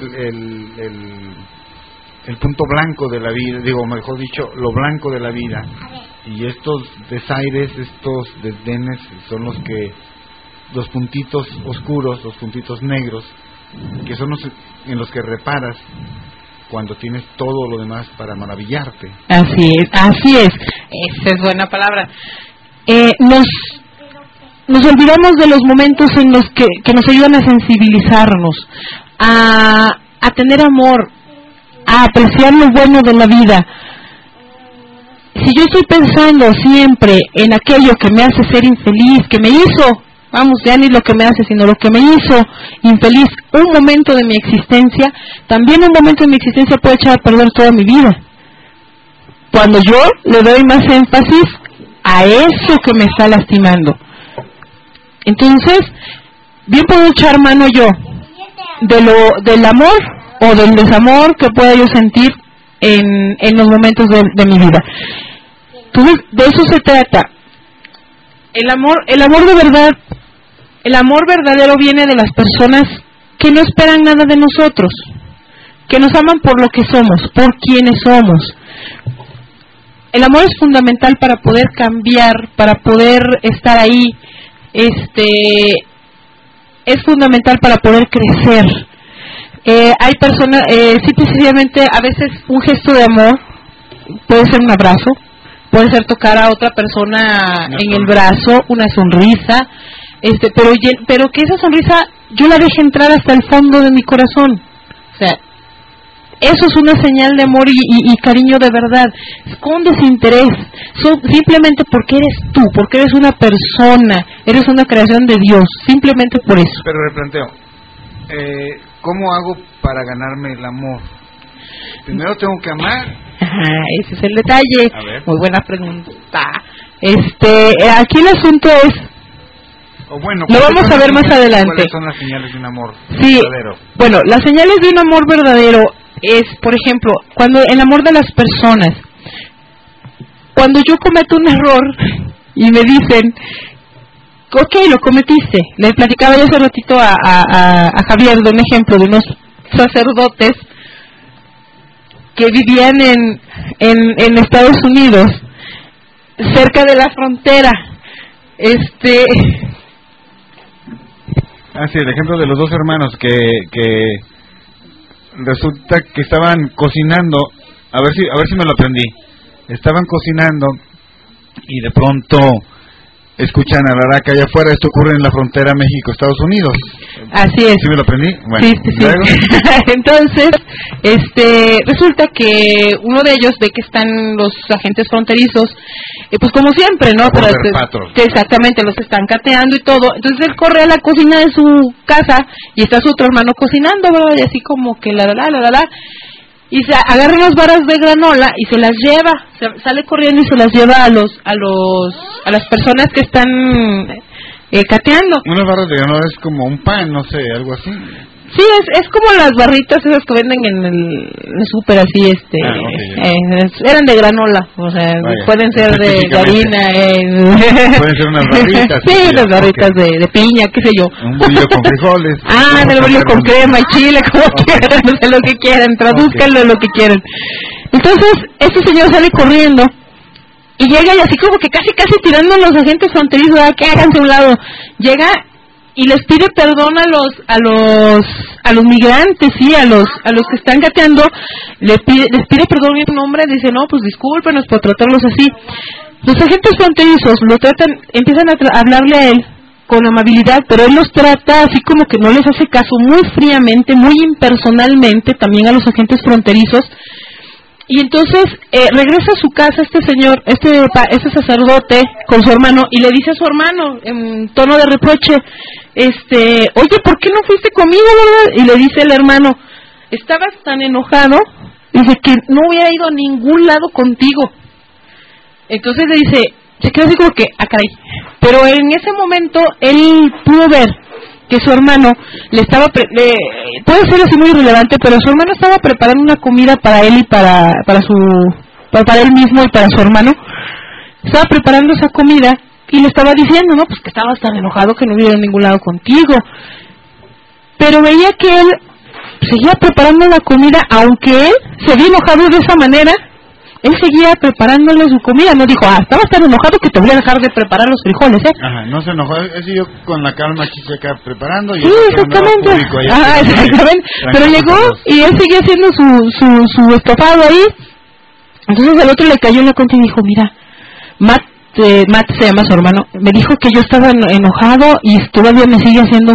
el punto blanco de la vida, digo, mejor dicho, lo blanco de la vida. Y estos desaires, estos desdenes, son los puntitos oscuros, los puntitos negros, que son los en los que reparas cuando tienes todo lo demás para maravillarte. Así es. Esa es buena palabra. Nos olvidamos de los momentos en los que nos ayudan a sensibilizarnos, a tener amor, a apreciar lo bueno de la vida. Si yo estoy pensando siempre en aquello que me hace ser infeliz, que me hizo, ya ni lo que me hace, sino lo que me hizo infeliz un momento de mi existencia, también un momento de mi existencia puede echar a perder toda mi vida. Cuando yo le doy más énfasis a eso que me está lastimando. Entonces, bien puedo echar mano yo del amor o del desamor que pueda yo sentir en los momentos de mi vida. Entonces, de eso se trata. El amor de verdad, el amor verdadero viene de las personas que no esperan nada de nosotros, que nos aman por lo que somos, por quienes somos. El amor es fundamental para poder cambiar, para poder estar ahí. Es fundamental para poder crecer. Hay personas, precisamente a veces un gesto de amor puede ser un abrazo, puede ser tocar a otra persona en el brazo, una sonrisa, pero que esa sonrisa yo la deje entrar hasta el fondo de mi corazón. O sea, eso es una señal de amor y cariño de verdad. Con desinterés, simplemente porque eres tú, porque eres una persona, eres una creación de Dios, simplemente por eso. Pero replanteo, ¿cómo hago para ganarme el amor? Primero tengo que amar. Ajá, ese es el detalle. A ver. Muy buena pregunta. Aquí el asunto es, lo vamos a ver más adelante. ¿Cuáles son las señales de un amor verdadero? Bueno, las señales de un amor verdadero es, por ejemplo, cuando el amor de las personas, cuando yo cometo un error y me dicen, ok, lo cometiste. Le platicaba yo hace ratito a Javier de un ejemplo de unos sacerdotes que vivían en Estados Unidos, cerca de la frontera. Sí, el ejemplo de los dos hermanos que resulta que estaban cocinando, a ver si me lo aprendí. Estaban cocinando y de pronto escuchan a la araca allá afuera. Esto ocurre en la frontera México-Estados Unidos. Así es. ¿Sí me lo aprendí? Bueno, sí. Entonces, resulta que uno de ellos ve que están los agentes fronterizos, pues como siempre, ¿no? Pero que exactamente, los están cateando y todo. Entonces él corre a la cocina de su casa y está su otro hermano cocinando, ¿verdad? Y así como que la. Y se agarra unas varas de granola y se las lleva, sale corriendo y se las lleva a las personas que están cateando. Unas barras de granola es como un pan, no sé, algo así. Sí, es como las barritas esas que venden en el súper así, eran de granola, o sea, pueden ser de harina, pueden ser unas barritas. Sí, las barritas de piña, qué sé yo. Un bolillo con frijoles. El bolillo con crema y chile, como quieran, no sé lo que quieran, tradúzcanlo lo que quieran. Entonces, este señor sale corriendo y llega y así como que casi tirando a los agentes fronterizos, que háganse a un lado, llega y les pide perdón a los migrantes, sí, a los que están cateando, les pide perdón en nombre, dice, no, pues discúlpenos por tratarlos así. Los agentes fronterizos empiezan a hablarle a él con amabilidad, pero él los trata así como que no les hace caso, muy fríamente, muy impersonalmente también a los agentes fronterizos. Y entonces regresa a su casa este señor, este sacerdote con su hermano, y le dice a su hermano en tono de reproche, oye, ¿por qué no fuiste conmigo, verdad? Y le dice el hermano, estabas tan enojado, dice, que no hubiera ido a ningún lado contigo. Entonces le dice, se quedó así como que, caray. Pero en ese momento él pudo ver que su hermano puede ser así muy irrelevante, pero su hermano estaba preparando una comida para él y para él mismo y para su hermano. Estaba preparando esa comida y le estaba diciendo, no, pues que estabas tan enojado que no hubiera en ningún lado contigo. Pero veía que él seguía preparando la comida, aunque él se había enojado de esa manera. Él seguía preparándole su comida, no dijo, estabas tan enojado que te voy a dejar de preparar los frijoles, Ajá, no se enojó, él siguió con la calma aquí acá preparando. Y sí, exactamente. Exactamente. Pero llegó y él seguía haciendo su estofado ahí. Entonces el otro le cayó en la cuenta y dijo, mira, Matt se llama su hermano, me dijo que yo estaba enojado y todavía me sigue haciendo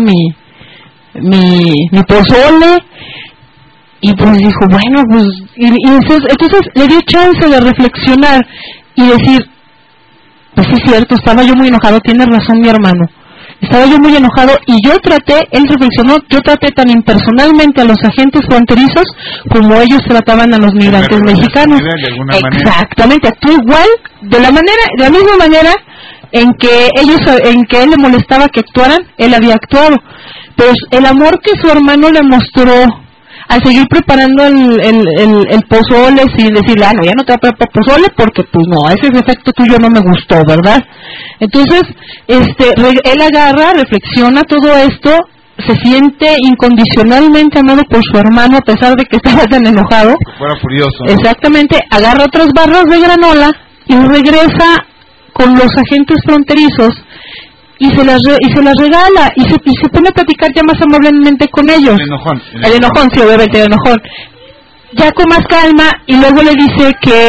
mi pozole. Y pues dijo, bueno, pues, y entonces le dio chance de reflexionar y decir, pues sí es cierto, estaba yo muy enojado, tiene razón mi hermano, estaba yo muy enojado y él reflexionó, yo traté tan impersonalmente a los agentes fronterizos como ellos trataban a los migrantes mexicanos. Exactamente, actuó igual, de la misma manera en que él le molestaba que actuaran, él había actuado. Pero el amor que su hermano le mostró al seguir preparando el pozole sin decirle, no, ya no te voy a preparar pozole porque pues no, ese efecto tuyo no me gustó, ¿verdad? Entonces, él agarra, reflexiona todo esto, se siente incondicionalmente amado por su hermano a pesar de que estaba tan enojado. Fuera furioso. Exactamente, agarra otras barras de granola y regresa con los agentes fronterizos y se las regala y se pone a platicar ya más amablemente con ellos. El enojón, sí, obviamente el enojón. Ya con más calma, y luego le dice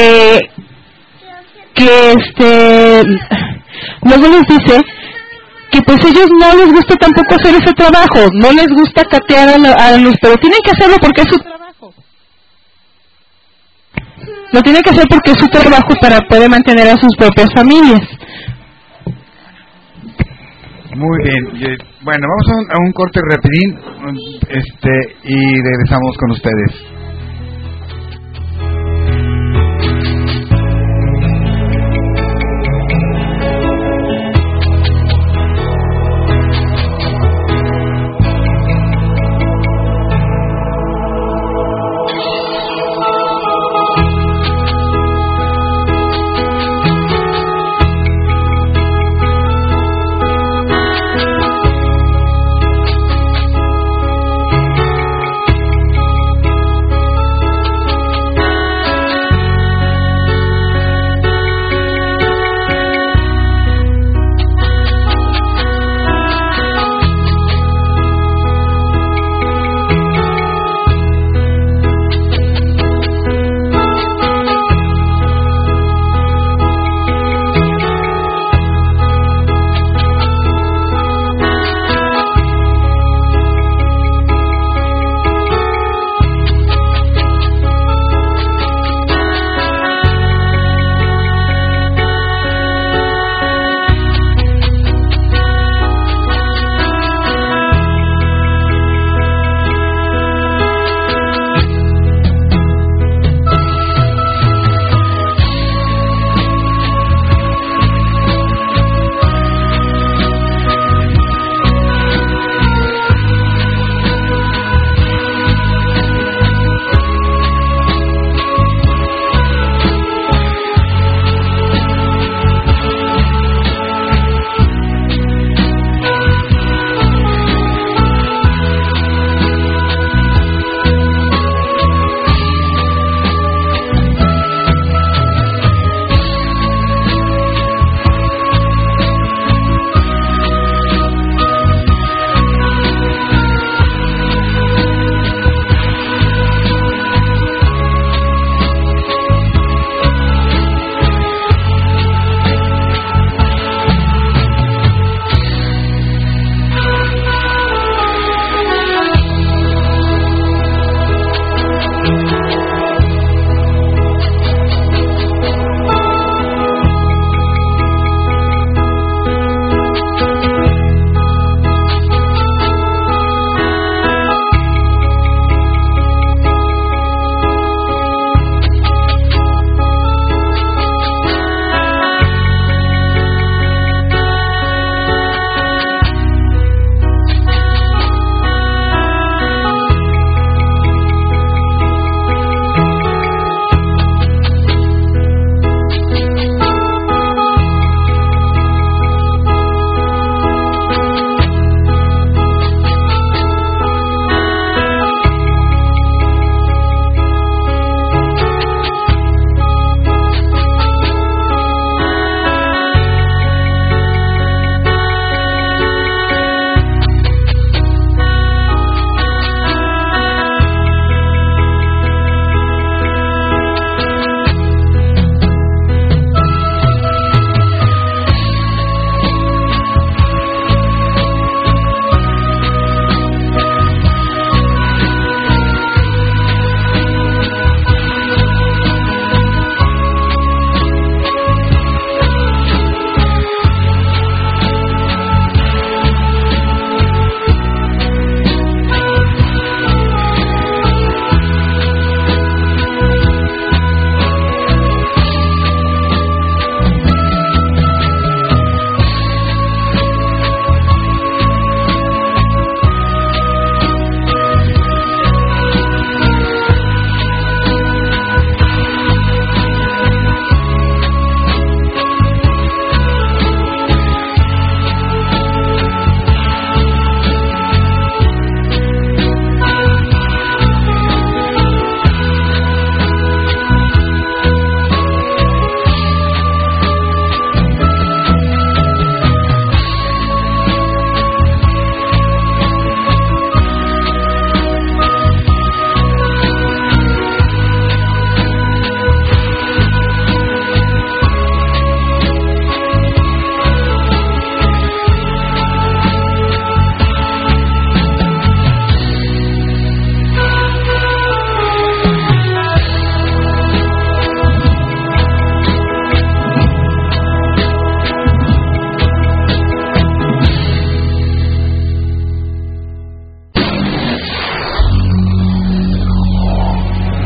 luego les dice que pues ellos no les gusta tampoco hacer ese trabajo, no les gusta catear a los, pero tienen que hacerlo porque es su trabajo. lo tiene que hacer porque es su trabajo para poder mantener a sus propias familias. Muy bien. Bueno, vamos a un corte rapidín, y regresamos con ustedes.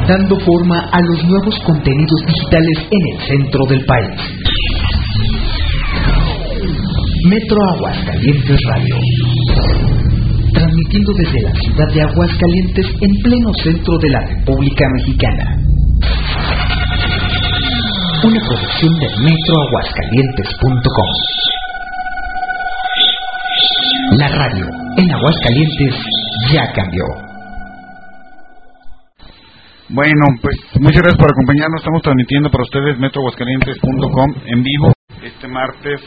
dando forma a los nuevos contenidos digitales en el centro del país. Metro Aguascalientes Radio, transmitiendo desde la ciudad de Aguascalientes en pleno centro de la República Mexicana. Una producción de metroaguascalientes.com. La radio en Aguascalientes ya cambió. Bueno, pues muchas gracias por acompañarnos. Estamos transmitiendo para ustedes metroaguascalientes.com en vivo este martes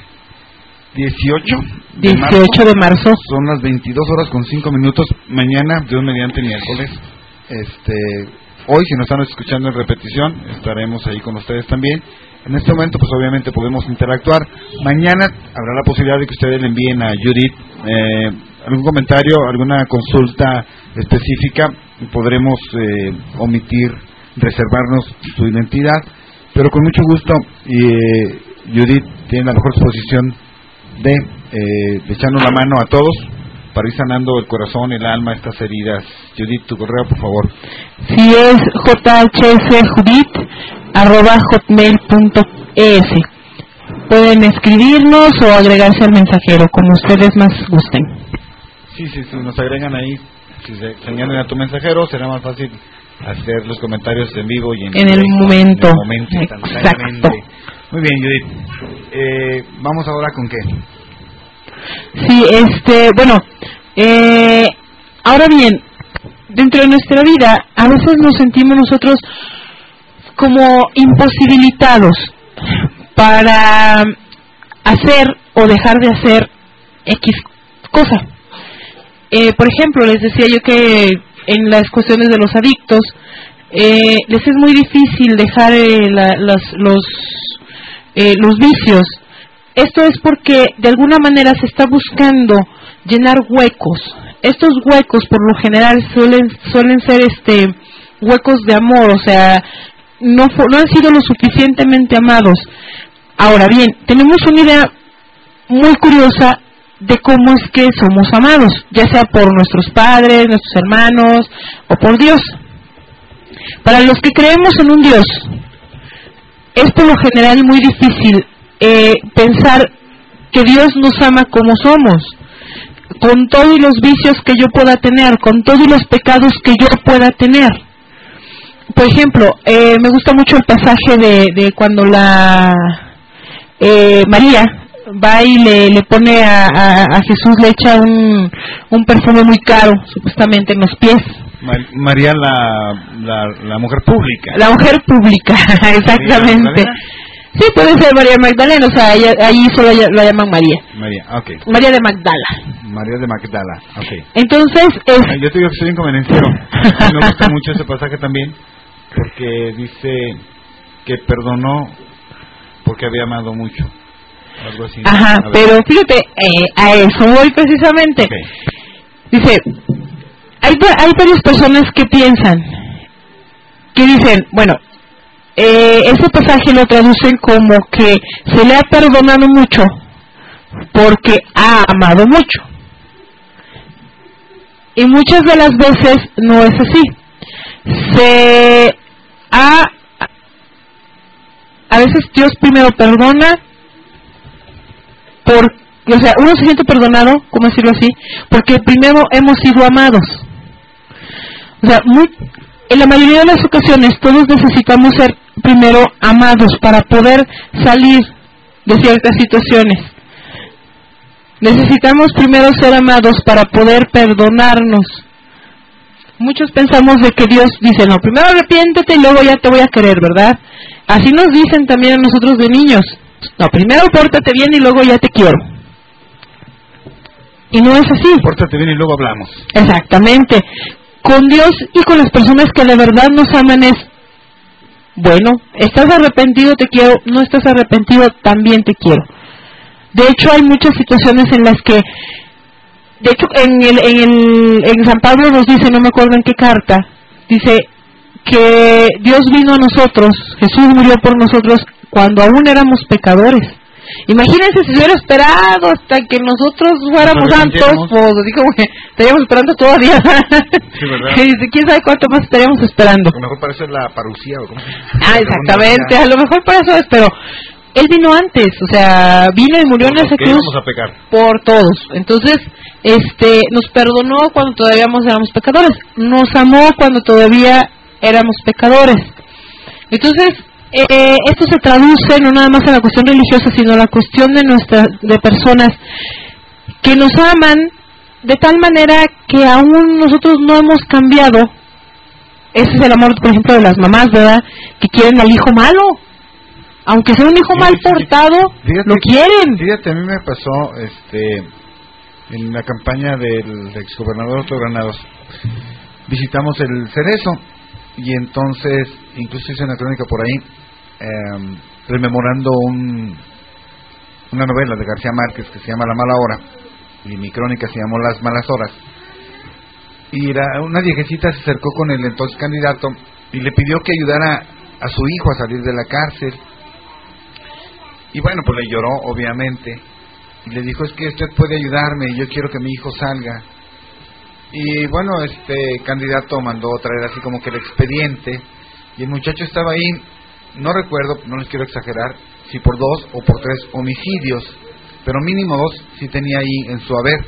18 de marzo. Son las 22:05. Mañana, Dios mediante, miércoles. Hoy, si nos están escuchando en repetición, estaremos ahí con ustedes también. En este momento, pues obviamente podemos interactuar. Mañana habrá la posibilidad de que ustedes le envíen a Judith algún comentario, alguna consulta específica. Podremos omitir, reservarnos su identidad, pero con mucho gusto. Judith tiene la mejor disposición de echarnos la mano a todos para ir sanando el corazón, el alma, estas heridas. Judith, tu correo, por favor. Sí, es jhsjudith@hotmail.es. Pueden escribirnos o agregarse al mensajero, como ustedes más gusten. Sí, nos agregan ahí, si se añaden a tu mensajero, será más fácil hacer los comentarios en vivo y en el momento. Exacto. Muy bien, Judith. Vamos ahora con qué. Sí, ahora bien, dentro de nuestra vida, a veces nos sentimos nosotros como imposibilitados para hacer o dejar de hacer X cosa. Por ejemplo, les decía yo que en las cuestiones de los adictos, les es muy difícil dejar los vicios. Esto es porque de alguna manera se está buscando llenar huecos. Estos huecos por lo general suelen ser huecos de amor, o sea, no han sido lo suficientemente amados. Ahora bien, tenemos una idea muy curiosa de cómo es que somos amados, ya sea por nuestros padres, nuestros hermanos o por Dios. Para los que creemos en un Dios, es por lo general muy difícil pensar que Dios nos ama como somos, con todos los vicios que yo pueda tener, con todos los pecados que yo pueda tener. Por ejemplo, me gusta mucho el pasaje de cuando María va y le pone a Jesús, le echa un perfume muy caro, supuestamente en los pies. María, la mujer pública. La mujer pública, exactamente. Sí, puede ser María Magdalena, o sea, ahí solo la llaman María. María, ok. María de Magdala. María de Magdala, ok. Entonces, yo te digo que soy inconvenenciero. Me gusta mucho ese pasaje también, porque dice que perdonó porque había amado mucho. Algo así. Ajá, pero fíjate, a eso voy precisamente. Okay. Dice, hay varias personas que piensan, que dicen, bueno, ese pasaje lo traducen como que se le ha perdonado mucho porque ha amado mucho. Y muchas de las veces no es así. A veces Dios primero perdona, o sea, uno se siente perdonado, ¿cómo decirlo así? Porque primero hemos sido amados. O sea, en la mayoría de las ocasiones todos necesitamos ser primero amados para poder salir de ciertas situaciones. Necesitamos primero ser amados para poder perdonarnos. Muchos pensamos de que Dios dice, no, primero arrepiéntete y luego ya te voy a querer, ¿verdad? Así nos dicen también a nosotros de niños. No, primero pórtate bien y luego ya te quiero. Y no es así. Pórtate bien y luego hablamos. Exactamente. Con Dios y con las personas que de verdad nos aman es, bueno, estás arrepentido, te quiero, no estás arrepentido, también te quiero. De hecho, hay muchas situaciones en las que, de hecho, en San Pablo nos dice, no me acuerdo en qué carta, dice que Dios vino a nosotros, Jesús murió por nosotros cuando aún éramos pecadores. Imagínense si se hubiera esperado hasta que nosotros fuéramos santos, pues digo que estaríamos esperando todavía. Sí, ¿verdad? ¿Quién sabe cuánto más estaríamos esperando? A lo mejor para eso es la parucía o cómo. Exactamente, a lo mejor para eso es, pero él vino antes, o sea, vino y murió en esa cruz vamos a pecar por todos. Entonces, nos perdonó cuando todavía éramos pecadores, nos amó cuando todavía éramos pecadores. Entonces, esto se traduce no nada más en la cuestión religiosa, sino en la cuestión de personas que nos aman de tal manera que aún nosotros no hemos cambiado. Ese es el amor, por ejemplo, de las mamás, ¿verdad? Que quieren al hijo malo. Aunque sea un hijo mal portado, fíjate, lo quieren. Fíjate, a mí me pasó en la campaña del exgobernador Otto Granados. Visitamos el Cerezo y entonces, incluso hice una crónica por ahí, rememorando una novela de García Márquez que se llama La Mala Hora, y mi crónica se llamó Las Malas Horas. Y una viejecita se acercó con el entonces candidato y le pidió que ayudara a su hijo a salir de la cárcel. Y bueno, pues le lloró, obviamente, y le dijo, es que usted puede ayudarme, yo quiero que mi hijo salga. Y bueno, candidato mandó traer así como que el expediente, y el muchacho estaba ahí, no recuerdo, no les quiero exagerar, si por 2 o por 3 homicidios, pero mínimo 2 sí tenía ahí en su haber.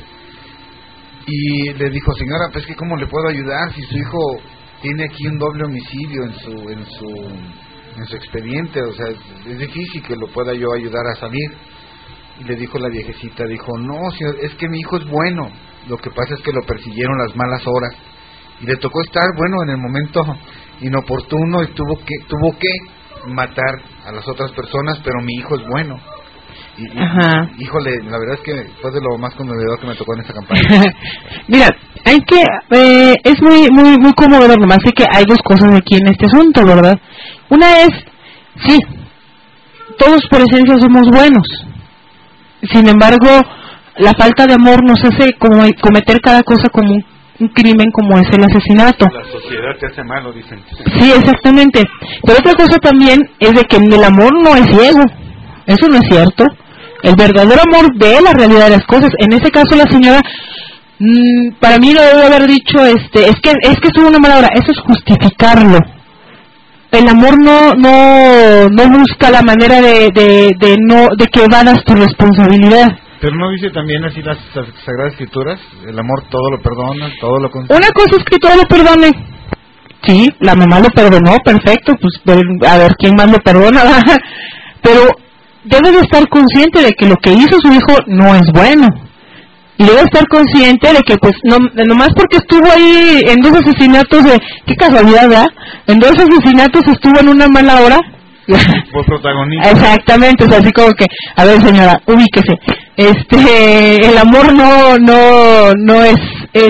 Y le dijo, señora, pues que cómo le puedo ayudar si su hijo tiene aquí un doble homicidio en su expediente, o sea, es difícil que lo pueda yo ayudar a salir. Y le dijo la viejecita, dijo, no, señor, es que mi hijo es bueno, lo que pasa es que lo persiguieron las malas horas y le tocó estar, bueno, en el momento inoportuno, y tuvo que matar a las otras personas, pero mi hijo es bueno. Y híjole, la verdad es que fue de lo más conmovedor que me tocó en esta campaña. Mira, es muy muy muy conmovedor, nomás sé que hay 2 cosas aquí en este asunto, ¿verdad? Una es, sí, todos por esencia somos buenos. Sin embargo, la falta de amor nos hace cometer cada cosa como un crimen, como es el asesinato. La sociedad te hace malo, dicen. Sí, exactamente. Pero otra cosa también es de que el amor no es ciego. Eso no es cierto. El verdadero amor ve la realidad de las cosas. En este caso la señora, para mí lo debe haber dicho, es que estuvo una mala hora. Eso es justificarlo. El amor no busca la manera de que evadas tu responsabilidad. Pero no dice también así las Sagradas Escrituras, el amor todo lo perdona, todo lo consuela. Una cosa es que todo lo perdone. Sí, la mamá lo perdonó, perfecto, pues a ver quién más lo perdona, ¿verdad? Pero debe de estar consciente de que lo que hizo su hijo no es bueno. Y debe estar consciente de que, pues, nomás porque estuvo ahí en 2 asesinatos, qué casualidad, ¿verdad? En 2 asesinatos estuvo en una mala hora. Fue protagonista. Exactamente, o sea, así como que, a ver señora, ubíquese. El amor no es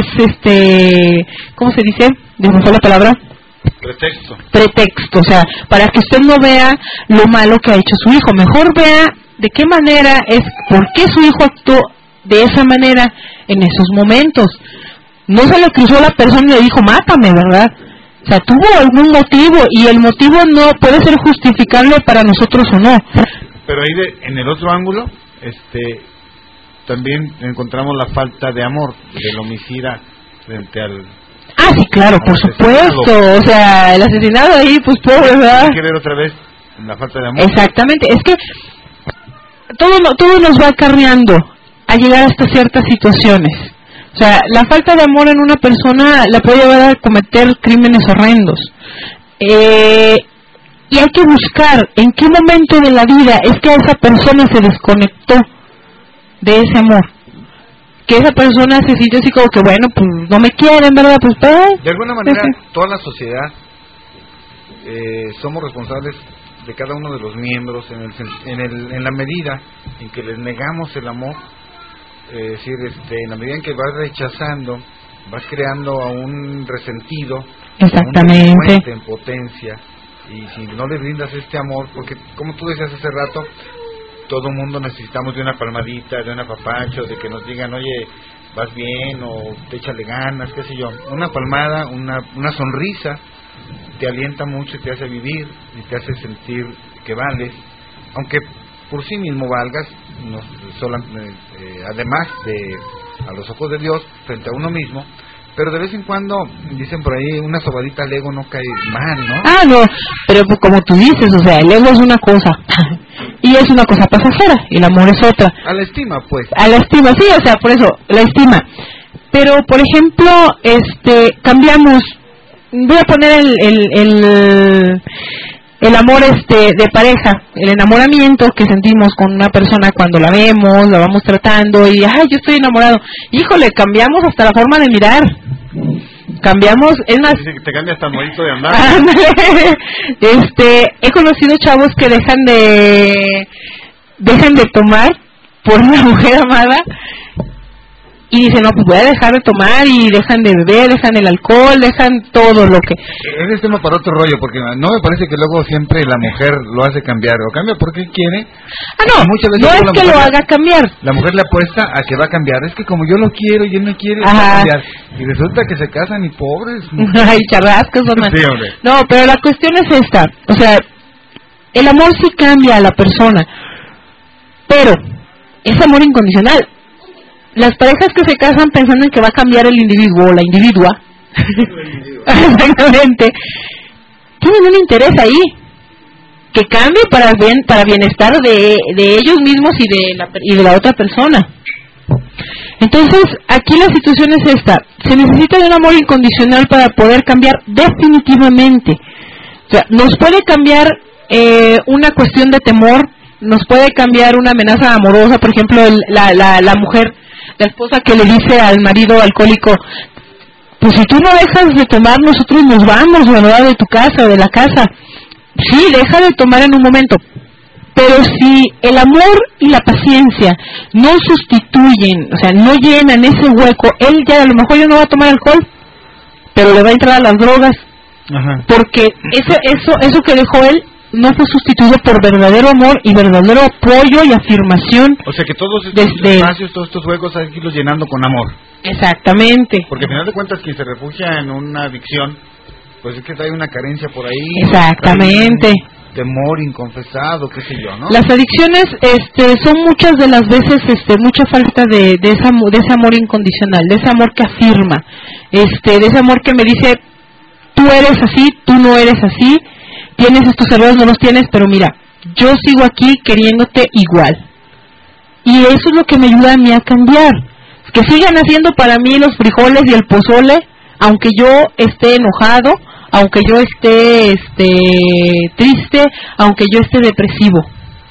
¿cómo se dice? ¿Disculpa la palabra? Pretexto, o sea, para que usted no vea lo malo que ha hecho su hijo, mejor vea de qué manera por qué su hijo actuó de esa manera en esos momentos. No se le cruzó a la persona y le dijo, mátame, ¿verdad? O sea, tuvo algún motivo, y el motivo no puede ser justificable para nosotros o no. Pero ahí en el otro ángulo, también encontramos la falta de amor del homicida frente al... Ah, sí, claro, por supuesto. O sea, el asesinado ahí, pues pobre, ¿verdad? Hay que ver otra vez la falta de amor. Exactamente, es que todo nos va acarreando a llegar hasta ciertas situaciones. O sea, la falta de amor en una persona la puede llevar a cometer crímenes horrendos. Y hay que buscar en qué momento de la vida es que esa persona se desconectó de ese amor. Que esa persona se siente así como que, bueno, pues no me quieren, ¿verdad? Pues, de alguna manera, toda la sociedad somos responsables de cada uno de los miembros en la medida en que les negamos el amor. Es decir, en la medida en que vas rechazando, vas creando a un resentido, exactamente, a un en potencia, y si no le brindas este amor, porque como tú decías hace rato, todo mundo necesitamos de una palmadita, de un apapacho, de que nos digan, oye, vas bien, o te échale ganas, qué sé yo. Una palmada, una sonrisa te alienta mucho y te hace vivir y te hace sentir que vales, aunque por sí mismo valgas, no, además de a los ojos de Dios, frente a uno mismo, pero de vez en cuando, dicen por ahí, una sobadita al ego no cae mal, ¿no? Ah, no, pero pues como tú dices, o sea, el ego es una cosa, y es una cosa pasajera, y el amor es otra. A la estima, pues. A la estima, sí, o sea, por eso, la estima. Pero, por ejemplo, cambiamos, voy a poner el amor de pareja, el enamoramiento que sentimos con una persona cuando la vemos, la vamos tratando y ay, yo estoy enamorado. Híjole, cambiamos hasta la forma de mirar. Cambiamos, es más, dice que te cambia hasta el modito de andar. He conocido chavos que dejan de tomar por una mujer amada. Y dicen, no, pues voy a dejar de tomar, y dejan de beber, dejan el alcohol, dejan todo lo que... Ese es tema para otro rollo, porque no me parece que luego siempre la mujer lo hace cambiar, o cambia porque quiere. Ah, no, muchas veces no es que lo haga cambiar. La mujer le apuesta a que va a cambiar, es que como yo lo quiero y él no quiere, va a cambiar. Y resulta que se casan y pobres. Ay, charrascos, ¿no? Sí, hombre. No, pero la cuestión es esta, o sea, el amor sí cambia a la persona, pero es amor incondicional. Las parejas que se casan pensando en que va a cambiar el individuo o la individua, exactamente, tienen un interés ahí, que cambie para bienestar de ellos mismos y de la otra persona. Entonces, aquí la situación es esta, se necesita de un amor incondicional para poder cambiar definitivamente. O sea, nos puede cambiar una cuestión de temor, nos puede cambiar una amenaza amorosa, por ejemplo, la mujer, la esposa que le dice al marido alcohólico, pues si tú no dejas de tomar, nosotros nos vamos, ¿verdad?, de tu casa o de la casa. Sí, deja de tomar en un momento, pero si el amor y la paciencia no sustituyen, o sea, no llenan ese hueco, él ya a lo mejor ya no va a tomar alcohol, pero le va a entrar a las drogas. Ajá. Porque eso que dejó él no fue sustituido por verdadero amor y verdadero apoyo y afirmación. O sea que todos estos espacios, todos estos juegos hay que irlos llenando con amor. Exactamente. Porque al final de cuentas quien se refugia en una adicción, pues es que hay una carencia por ahí. Exactamente. Temor inconfesado, qué sé yo, ¿no? Las adicciones son muchas de las veces mucha falta de ese amor incondicional, de ese amor que afirma, de ese amor que me dice, tú eres así, tú no eres así, tienes estos errores, no los tienes, pero mira, yo sigo aquí queriéndote igual. Y eso es lo que me ayuda a mí a cambiar. Que sigan haciendo para mí los frijoles y el pozole, aunque yo esté enojado, aunque yo esté triste, aunque yo esté depresivo.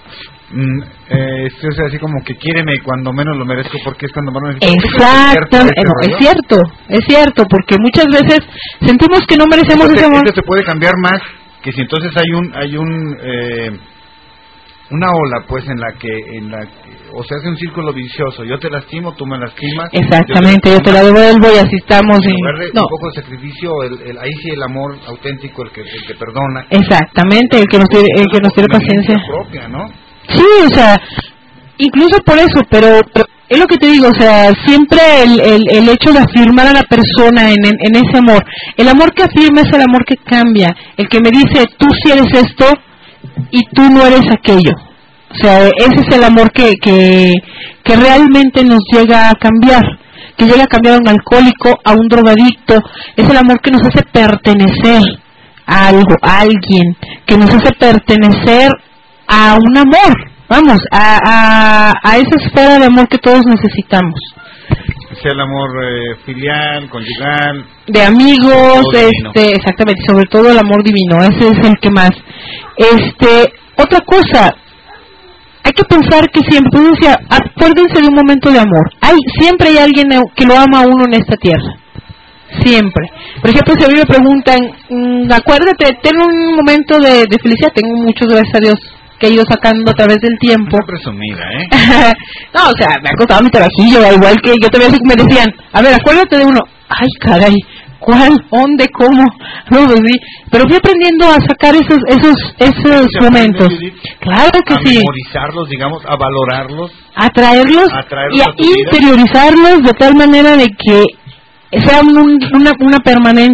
O sea, así como que quiéreme cuando menos lo merezco, porque es cuando menos lo merezco. Exacto, es cierto, porque muchas veces sentimos que no merecemos ese amor. Esto se puede cambiar más que si entonces hay una ola, pues, en la que o se hace un círculo vicioso, yo te lastimo, tú me lastimas. Exactamente, yo te la devuelvo y así estamos. En lugar de un poco de sacrificio, ahí sí el amor auténtico, el que perdona. Exactamente, el que nos tiene paciencia propia, ¿no? Sí, o sea, incluso por eso, pero es lo que te digo, o sea, siempre el hecho de afirmar a la persona en ese amor. El amor que afirma es el amor que cambia, el que me dice, tú sí eres esto y tú no eres aquello. O sea, ese es el amor que realmente nos llega a cambiar, que llega a cambiar a un alcohólico, a un drogadicto. Es el amor que nos hace pertenecer a algo, a alguien, que nos hace pertenecer a un amor, vamos, a esa esfera de amor que todos necesitamos. Sea el amor filial, conyugal, de amigos, exactamente, sobre todo el amor divino, ese es el que más. Otra cosa, hay que pensar que siempre, acuérdense de un momento de amor. Siempre hay alguien que lo ama a uno en esta tierra. Siempre. Por ejemplo, si a mí me preguntan, acuérdate, tengo un momento de felicidad, tengo muchos, gracias a Dios, que he ido sacando a través del tiempo. Muy presumida, No, o sea, me ha costado mi trabajillo, igual que yo también me decían, a ver, acuérdate de uno. Ay, caray, ¿cuál? ¿Dónde? ¿Cómo? No, pues sí. Pero fui aprendiendo a sacar esos momentos. Claro que sí. A memorizarlos, digamos, a valorarlos. A traerlos y a interiorizarlos de tal manera de que sea una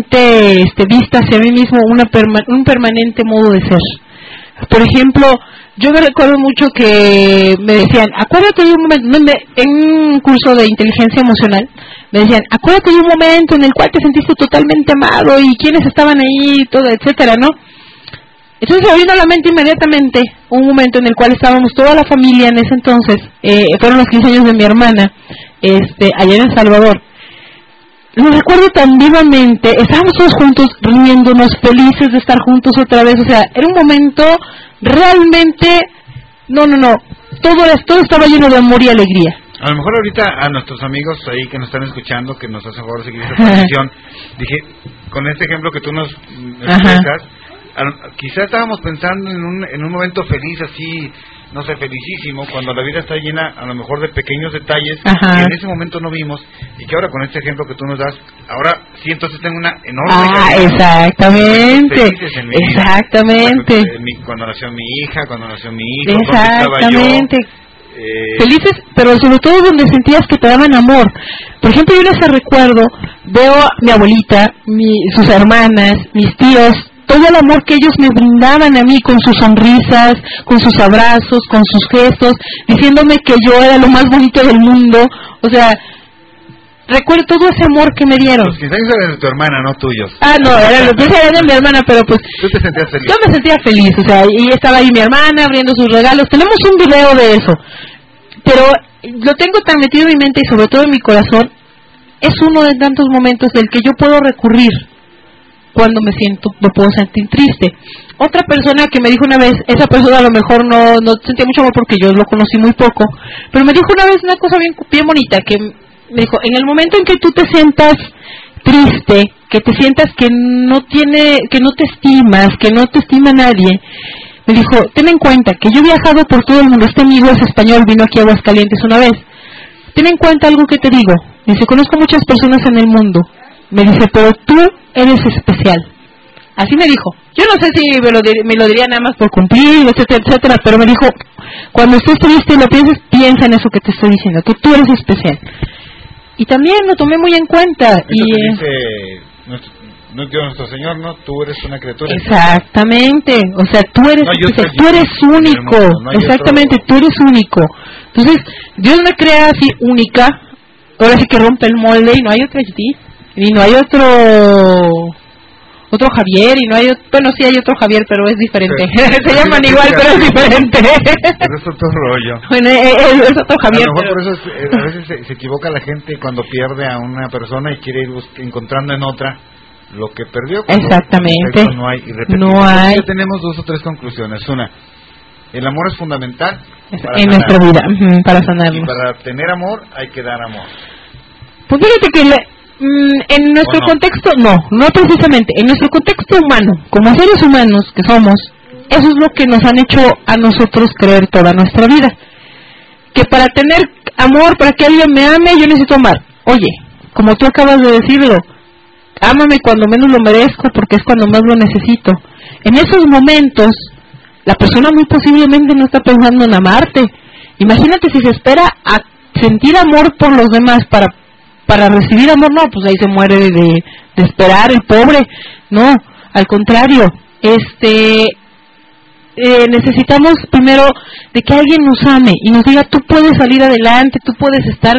permanente vista hacia mí mismo, un permanente modo de ser. Por ejemplo, Yo me recuerdo mucho que me decían, acuérdate de un momento, en un curso de inteligencia emocional, me decían, acuérdate de un momento en el cual te sentiste totalmente amado y quiénes estaban ahí, todo, etcétera, ¿no? Entonces se vino a la mente inmediatamente un momento en el cual estábamos toda la familia en ese entonces, fueron los 15 años de mi hermana, allá en El Salvador. Lo recuerdo tan vivamente, estábamos todos juntos riéndonos, felices de estar juntos otra vez, o sea, era un momento realmente, todo estaba lleno de amor y alegría. A lo mejor ahorita a nuestros amigos ahí que nos están escuchando, que nos hacen favor de seguir esta transmisión, dije, con este ejemplo que tú nos expresas, quizás estábamos pensando en un momento feliz así, no sé, felicísimo, cuando la vida está llena a lo mejor de pequeños detalles que en ese momento no vimos, y que ahora con este ejemplo que tú nos das, ahora sí entonces tengo una enorme exactamente. Cuando nació mi hija, cuando nació mi hijo, exactamente. Felices, pero sobre todo donde sentías que te daban amor. Por ejemplo, yo en ese recuerdo veo a mi abuelita, sus hermanas, mis tíos, todo el amor que ellos me brindaban a mí con sus sonrisas, con sus abrazos, con sus gestos, diciéndome que yo era lo más bonito del mundo. O sea, recuerdo todo ese amor que me dieron. Los 15 años eran de tu hermana, no tuyos. No, eran los 15 años de mi hermana, pero pues... ¿Tú te sentías feliz? Yo me sentía feliz, o sea, y estaba ahí mi hermana abriendo sus regalos. Tenemos un video de eso, pero lo tengo tan metido en mi mente y sobre todo en mi corazón. Es uno de tantos momentos del que yo puedo recurrir cuando me puedo sentir triste. Otra persona que me dijo una vez, esa persona a lo mejor no sentía mucho amor porque yo lo conocí muy poco, pero me dijo una vez una cosa bien bonita, que me dijo, en el momento en que tú te sientas triste, que te sientas que no te estimas, que no te estima nadie, me dijo, ten en cuenta que yo he viajado por todo el mundo, este amigo es español, vino aquí a Aguascalientes una vez, ten en cuenta algo que te digo, dice, conozco muchas personas en el mundo, me dice, pero tú eres especial. Así me dijo. Yo no sé si me lo diría nada más por cumplir, etcétera, etcétera, pero me dijo, cuando estés triste y lo pienses, piensa en eso que te estoy diciendo, que tú eres especial. Y también lo tomé muy en cuenta. Esto y dice nuestro Señor, ¿no? Tú eres una criatura. Exactamente. O sea, tú eres especial, tú eres único. Exactamente, tú eres único. Entonces, Dios me crea así única. Ahora sí que rompe el molde y no hay otra Judith. Y no hay otro Javier, y no hay bueno, sí hay otro Javier, pero es diferente. Se llaman igual, pero es diferente. Pero es otro rollo. Bueno, es otro Javier. A lo mejor por eso a veces se equivoca la gente cuando pierde a una persona y quiere ir encontrando en otra lo que perdió. Exactamente. No hay. Y no hay. Tenemos 2 o 3 conclusiones. Una, el amor es fundamental en nuestra vida, para sanarnos. Y para tener amor hay que dar amor. Pues fíjate que en nuestro contexto, no precisamente, en nuestro contexto humano, como seres humanos que somos, eso es lo que nos han hecho a nosotros creer toda nuestra vida. Que para tener amor, para que alguien me ame, yo necesito amar. Oye, como tú acabas de decirlo, ámame cuando menos lo merezco, porque es cuando más lo necesito. En esos momentos, la persona muy posiblemente no está pensando en amarte. Imagínate si se espera a sentir amor por los demás para recibir amor, no, pues ahí se muere de esperar el pobre. No, al contrario, necesitamos primero de que alguien nos ame y nos diga, tú puedes salir adelante, tú puedes estar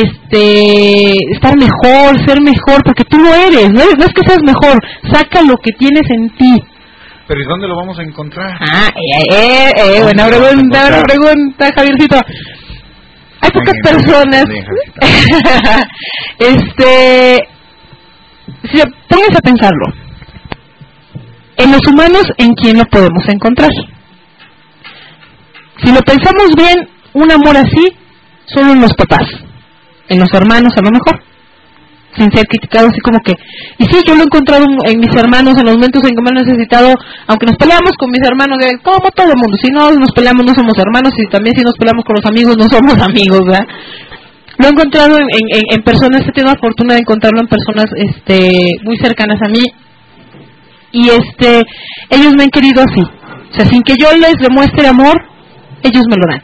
mejor, ser mejor, porque tú lo eres, no es que seas mejor, saca lo que tienes en ti. Pero ¿y dónde lo vamos a encontrar? Buena pregunta, Javiercito. Hay pocas personas. Si pónganse a pensarlo. En los humanos, ¿en quién lo podemos encontrar? Si lo pensamos bien, un amor así, solo en los papás, en los hermanos a lo mejor, sin ser criticados, así como que, y sí, yo lo he encontrado en mis hermanos, en los momentos en que me han necesitado, aunque nos peleamos con mis hermanos, como todo el mundo, si no nos peleamos no somos hermanos, y también si nos peleamos con los amigos no somos amigos, ¿verdad? Lo he encontrado en personas, he tenido la fortuna de encontrarlo en personas muy cercanas a mí, y ellos me han querido así, o sea, sin que yo les demuestre amor, ellos me lo dan.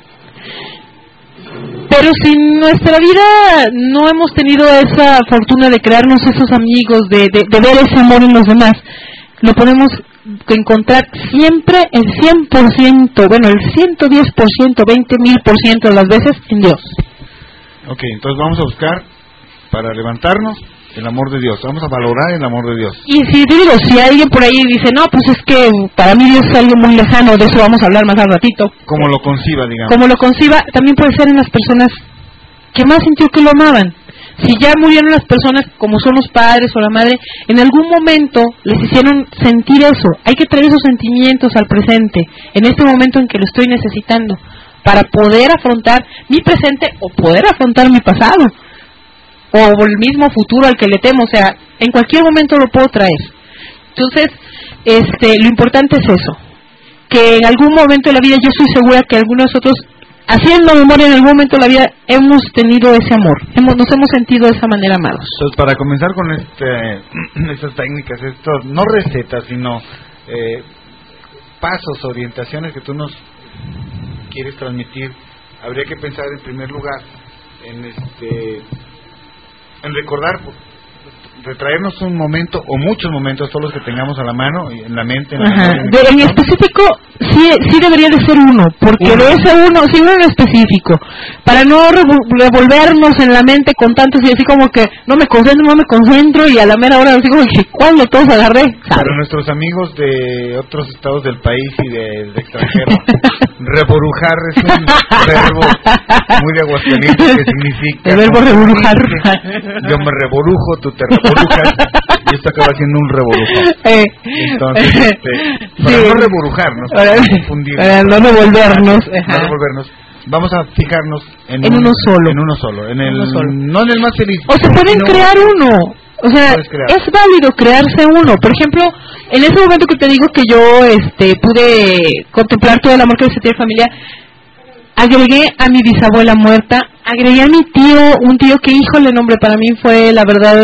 Pero si en nuestra vida no hemos tenido esa fortuna de crearnos esos amigos, de ver ese amor en los demás, lo podemos encontrar siempre el 100%, bueno, el 110%, 20,000% de las veces en Dios. Ok, entonces vamos a buscar, para levantarnos, el amor de Dios. Vamos a valorar el amor de Dios. Y si alguien por ahí dice, no, pues es que para mí Dios es algo muy lejano, de eso vamos a hablar más al ratito. Como lo conciba, digamos. Como lo conciba, también puede ser en las personas que más sintió que lo amaban. Si ya murieron las personas, como son los padres o la madre, en algún momento les hicieron sentir eso. Hay que traer esos sentimientos al presente, en este momento en que lo estoy necesitando, para poder afrontar mi presente o poder afrontar mi pasado. O el mismo futuro al que le temo, o sea, en cualquier momento lo puedo traer. Entonces, lo importante es eso, que en algún momento de la vida, yo estoy segura que algunos de nosotros, haciendo memoria en algún momento de la vida, hemos tenido ese amor, nos hemos sentido de esa manera amados. Entonces, para comenzar con estas técnicas, no recetas, sino pasos, orientaciones que tú nos quieres transmitir, habría que pensar en primer lugar en recordar, retraernos un momento o muchos momentos, todos los que tengamos a la mano y en la mente. En específico, sí debería de ser uno, porque de ese uno, sí, uno en específico, para no revolvernos en la mente con tantos y así como que no me concentro y a la mera hora así como que ¿cuál de todos agarré? ¿Sabe? Para nuestros amigos de otros estados del país y del extranjero, reborujar es un verbo muy de Aguascalientes que significa... El verbo reborujar. Yo me reborujo, tú te reborujas y esto acaba siendo un reborujado. Entonces, para no reborujar, para no revolvernos, vamos a fijarnos en uno solo, no en el más feliz. O se pueden crear uno. O sea, es válido crearse uno. Por ejemplo, en ese momento que te digo que yo pude contemplar todo el amor que sentía familia, agregué a mi bisabuela muerta, agregué a mi tío, un tío que, híjole, nombre, para mí fue, la verdad,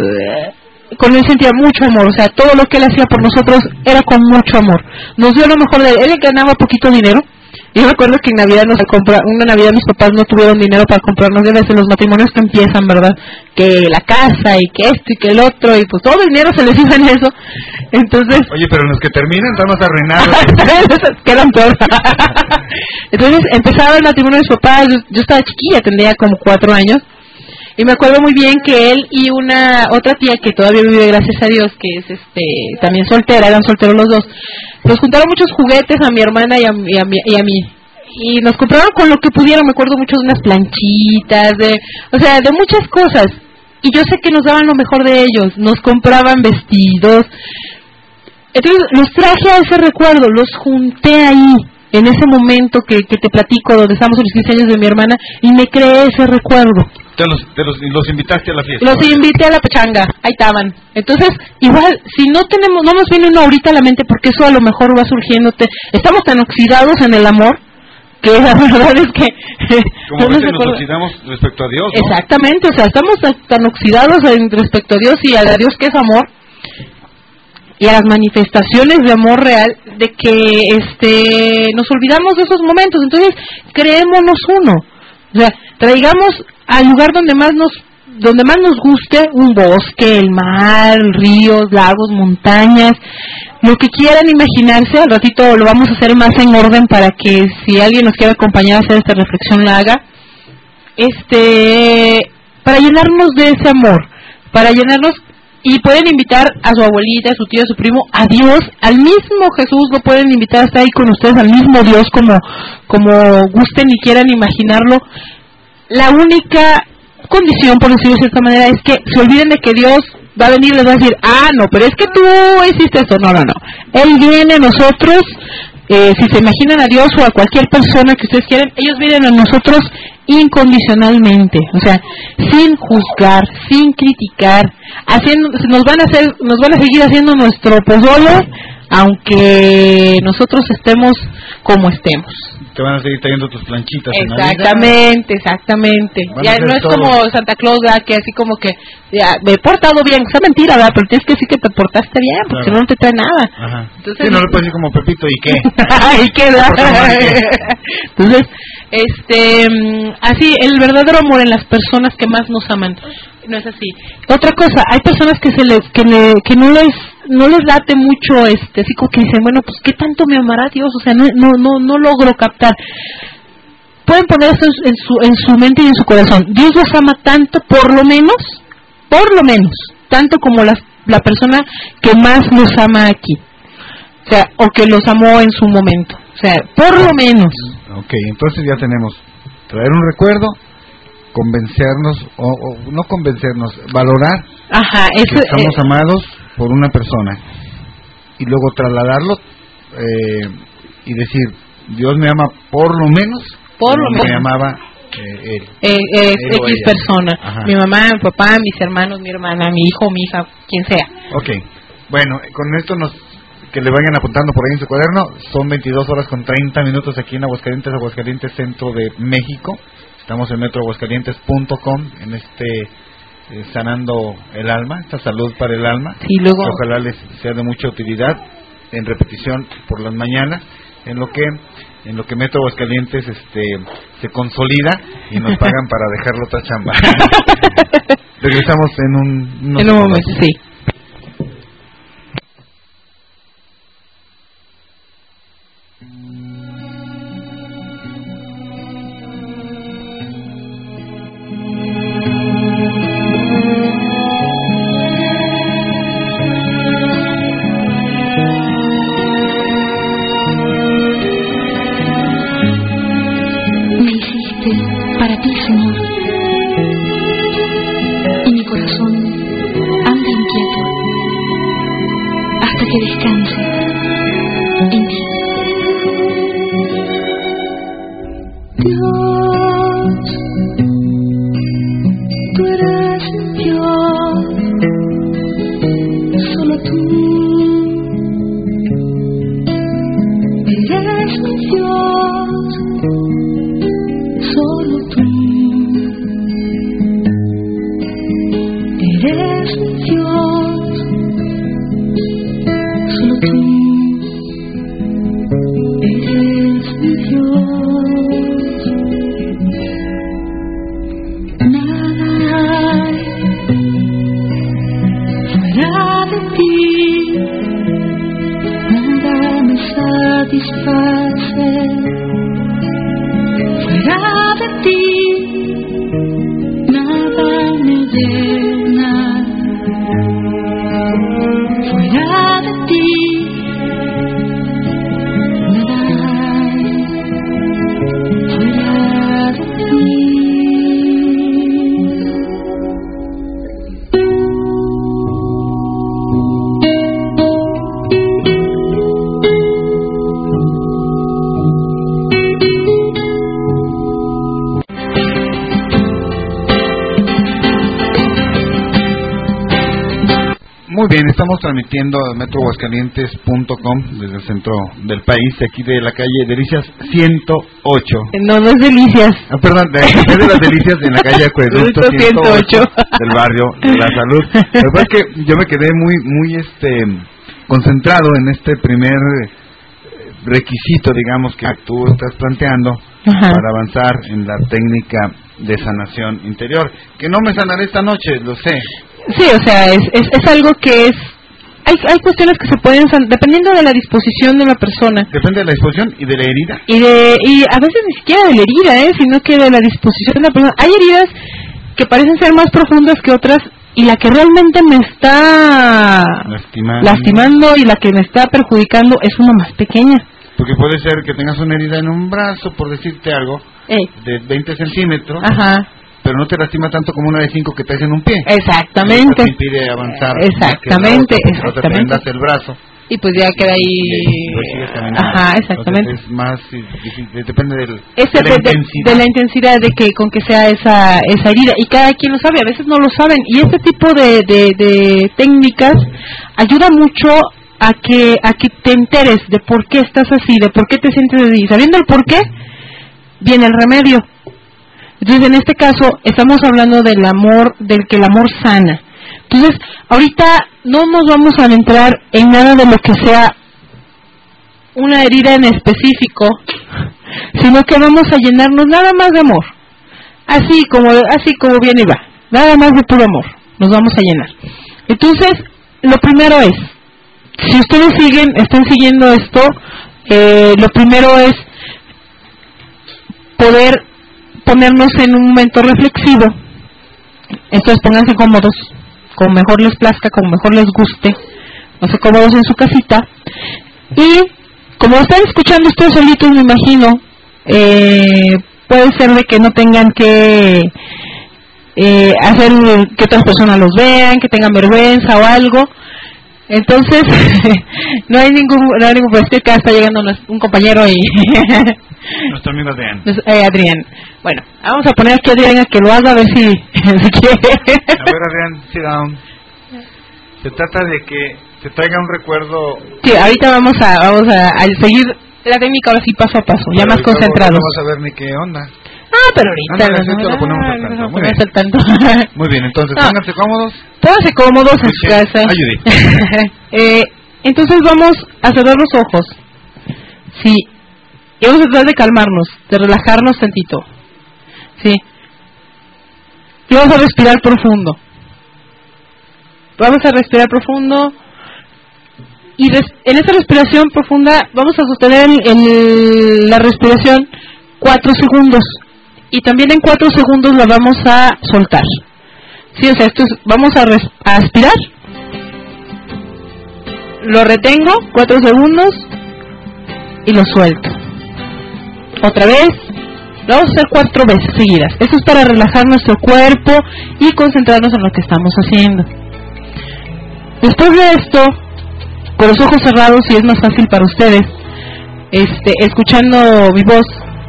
con él sentía mucho amor. O sea, todo lo que él hacía por nosotros era con mucho amor. Nos dio lo mejor de él. Él ganaba poquito dinero. Yo me acuerdo que en Navidad una Navidad mis papás no tuvieron dinero para comprarnos, debe ser los matrimonios que empiezan, ¿verdad? Que la casa y que esto y que el otro, y pues todo el dinero se les iba en eso. Entonces... Oye, pero los que terminan estamos arruinados. Quedan peor. Entonces empezaba el matrimonio de mis papás, yo estaba chiquilla, tendría como 4 años, y me acuerdo muy bien que él y otra tía que todavía vive, gracias a Dios, que es también soltera, eran solteros los dos, nos juntaron muchos juguetes a mi hermana y a mí, y nos compraron con lo que pudieron. Me acuerdo mucho de unas planchitas, de muchas cosas, y yo sé que nos daban lo mejor de ellos, nos compraban vestidos. Entonces los traje a ese recuerdo, los junté ahí, en ese momento que te platico, donde estamos en los 15 años de mi hermana, y me creé ese recuerdo. Los invitaste a la fiesta. Los invité a la pachanga, ahí estaban. Entonces, igual, si no nos viene uno ahorita a la mente, porque eso a lo mejor va surgiendo. Estamos tan oxidados en el amor, que la verdad es que... Como a veces nos oxidamos respecto a Dios, ¿no? Exactamente, o sea, estamos tan oxidados respecto a Dios y a Dios que es amor, y a las manifestaciones de amor real, de que nos olvidamos de esos momentos. Entonces, creémonos uno. O sea, traigamos al lugar donde más nos guste, un bosque, el mar, ríos, lagos, montañas, lo que quieran imaginarse. Al ratito lo vamos a hacer más en orden para que si alguien nos quiere acompañar a hacer esta reflexión la haga. Para llenarnos de ese amor, para llenarnos. Y pueden invitar a su abuelita, a su tío, a su primo, a Dios, al mismo Jesús, lo pueden invitar a estar ahí con ustedes, al mismo Dios, como gusten y quieran imaginarlo. La única condición, por decirlo de cierta manera, es que se olviden de que Dios va a venir y les va a decir, no, pero es que tú hiciste esto. No. Él viene a nosotros, si se imaginan a Dios o a cualquier persona que ustedes quieran, ellos vienen a nosotros incondicionalmente, o sea, sin juzgar, sin criticar, nos van a seguir haciendo nuestro pozole, aunque nosotros estemos como estemos. Te van a seguir trayendo tus planchitas. Exactamente. Ya no es todo como Santa Claus, que así como que ya, me he portado bien. Esa mentira, ¿verdad? Pero tienes que decir que te portaste bien, porque claro. no te trae nada. Ajá. Entonces, no le puedes decir como Pepito, ¿y qué? ¿Y qué? Entonces, así, el verdadero amor en las personas que más nos aman. No es así. Otra cosa, hay personas que no les no les late mucho, así como que dicen, bueno, pues ¿qué tanto me amará Dios? O sea, no logro captar. Pueden poner esto en su mente y en su corazón. Dios los ama tanto, por lo menos, tanto como la persona que más los ama aquí. O sea, o que los amó en su momento. O sea, por lo menos. Ok, entonces ya tenemos traer un recuerdo, convencernos, o no convencernos, valorar que estamos amados por una persona. Y luego trasladarlo y decir, Dios me ama por lo menos me amaba él. X persona. Ajá. Mi mamá, mi papá, mis hermanos, mi hermana, mi hijo, mi hija, quien sea. Ok, bueno, con esto que le vayan apuntando por ahí en su cuaderno, son 22 horas con 30 minutos aquí en Aguascalientes, centro de México. Estamos en metroaguascalientes.com, en sanando el alma, esta salud para el alma. Sí, luego... Ojalá les sea de mucha utilidad, en repetición por las mañanas, en lo que Metro Aguascalientes se consolida y nos pagan para dejarlo otra chamba. Regresamos en un momento, sí. Muy bien, estamos transmitiendo a metroaguascalientes.com desde el centro del país, aquí de la calle Delicias 108. No es Delicias. Perdón, de las Delicias en la calle Acueducto 108 del barrio de la Salud. La verdad es que yo me quedé muy concentrado en este primer requisito, digamos, que tú estás planteando. Ajá. Para avanzar en la técnica de sanación interior, que no me sanaré esta noche, lo sé. Sí, o sea, es algo que es... Hay cuestiones que se pueden sanar, dependiendo de la disposición de la persona. Depende de la disposición y de la herida. Y a veces ni siquiera de la herida, sino que de la disposición de la persona. Hay heridas que parecen ser más profundas que otras, y la que realmente me está lastimando y la que me está perjudicando es una más pequeña. Porque puede ser que tengas una herida en un brazo, por decirte algo, de 20 centímetros. Ajá. Pero no te lastima tanto como una de 5 que te hace en un pie. Exactamente. Te impide avanzar. Exactamente. No te prendas el brazo. Y pues ya queda ahí. Ajá, exactamente. Entonces es más difícil, depende de la intensidad de que con que sea esa herida. Y cada quien lo sabe, a veces no lo saben. Y este tipo de técnicas ayuda mucho a que te enteres de por qué estás así, de por qué te sientes así. Sabiendo el por qué, viene el remedio. Entonces, en este caso, estamos hablando del amor, del que el amor sana. Entonces, ahorita no nos vamos a adentrar en nada de lo que sea una herida en específico, sino que vamos a llenarnos nada más de amor. Así como viene y va. Nada más de puro amor. Nos vamos a llenar. Entonces, lo primero es, si ustedes están siguiendo esto, lo primero es poder ponernos en un momento reflexivo. Entonces pónganse cómodos, como mejor les plazca, como mejor les guste, no sé, cómodos en su casita. Y como están escuchando ustedes solitos, me imagino, puede ser de que no tengan que hacer que otras personas los vean, que tengan vergüenza o algo. Entonces no hay ningún pues que acá está llegando un compañero y nuestro amigo Adrián. Adrián. Bueno, vamos a poner aquí a Adrián a que lo haga, a ver si quiere. A ver, Adrián, sit down. Se trata de que se traiga un recuerdo. Sí, ahorita vamos a seguir la técnica ahora sí paso a paso, ya más concentrados. No vas a ver ni qué onda. Pero ahorita lo ponemos al tanto. Muy bien. Muy bien, entonces pónganse cómodos. Pónganse cómodos en su casa. Entonces vamos a cerrar los ojos. Sí. Y vamos a tratar de calmarnos, de relajarnos tantito. Sí. Y vamos a respirar profundo. Vamos a respirar profundo. Y en esa respiración profunda vamos a sostener la respiración 4 segundos. Y también en 4 segundos la vamos a soltar. Sí, o sea, vamos a aspirar. Lo retengo 4 segundos y lo suelto. Otra vez. Lo vamos a hacer 4 veces seguidas. Esto es para relajar nuestro cuerpo y concentrarnos en lo que estamos haciendo. Después de esto, con los ojos cerrados, si es más fácil para ustedes, escuchando mi voz,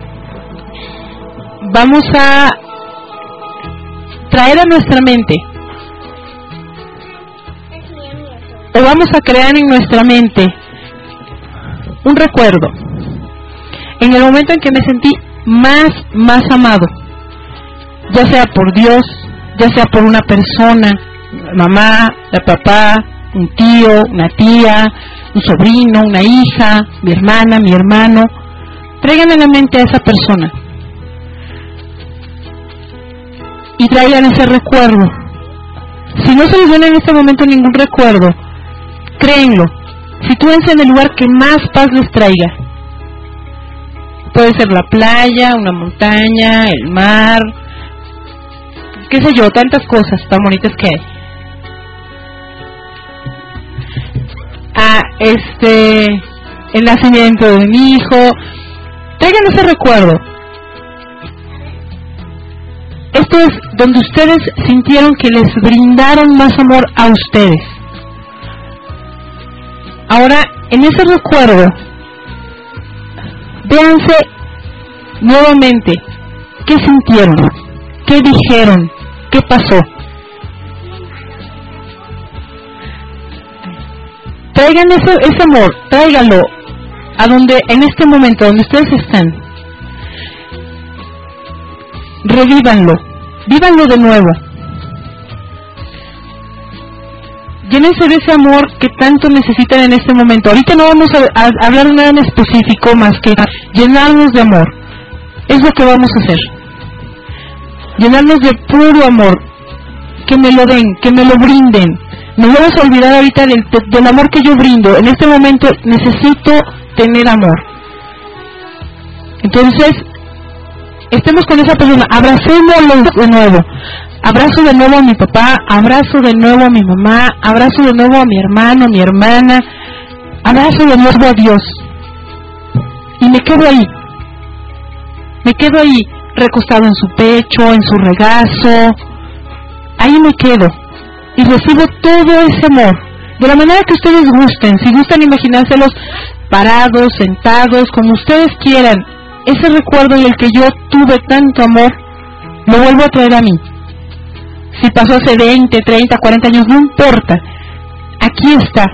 vamos a traer a nuestra mente, o vamos a crear en nuestra mente un recuerdo en el momento en que me sentí más amado, ya sea por Dios, ya sea por una persona, mamá, papá, un tío, una tía, un sobrino, una hija, mi hermana, mi hermano. Traigan en la mente a esa persona y traigan ese recuerdo. Si no se les viene en este momento ningún recuerdo, créenlo, sitúense en el lugar que más paz les traiga. Puede ser la playa, una montaña, el mar, qué sé yo, tantas cosas tan bonitas que hay. El nacimiento de mi hijo, traigan ese recuerdo. Esto es donde ustedes sintieron que les brindaron más amor a ustedes. Ahora, en ese recuerdo, véanse nuevamente qué sintieron, qué dijeron, qué pasó. Traigan ese amor, tráiganlo a donde, en este momento donde ustedes están. Revívanlo, vívanlo de nuevo. Llénense de ese amor que tanto necesitan en este momento. Ahorita no vamos a hablar de nada en específico más que llenarnos de amor. Es lo que vamos a hacer. Llenarnos de puro amor. Que me lo den, que me lo brinden. No vamos a olvidar ahorita del amor que yo brindo. En este momento necesito tener amor. Entonces, estemos con esa persona, abracémoslo de nuevo. Abrazo de nuevo a mi papá, abrazo de nuevo a mi mamá, abrazo de nuevo a mi hermano, mi hermana, abrazo de nuevo a Dios. Y me quedo ahí, recostado en su pecho, en su regazo. Ahí me quedo y recibo todo ese amor, de la manera que ustedes gusten. Si gustan imaginárselos parados, sentados, como ustedes quieran. Ese recuerdo en el que yo tuve tanto amor, lo vuelvo a traer a mí. Si pasó hace 20, 30, 40 años, no importa. Aquí está.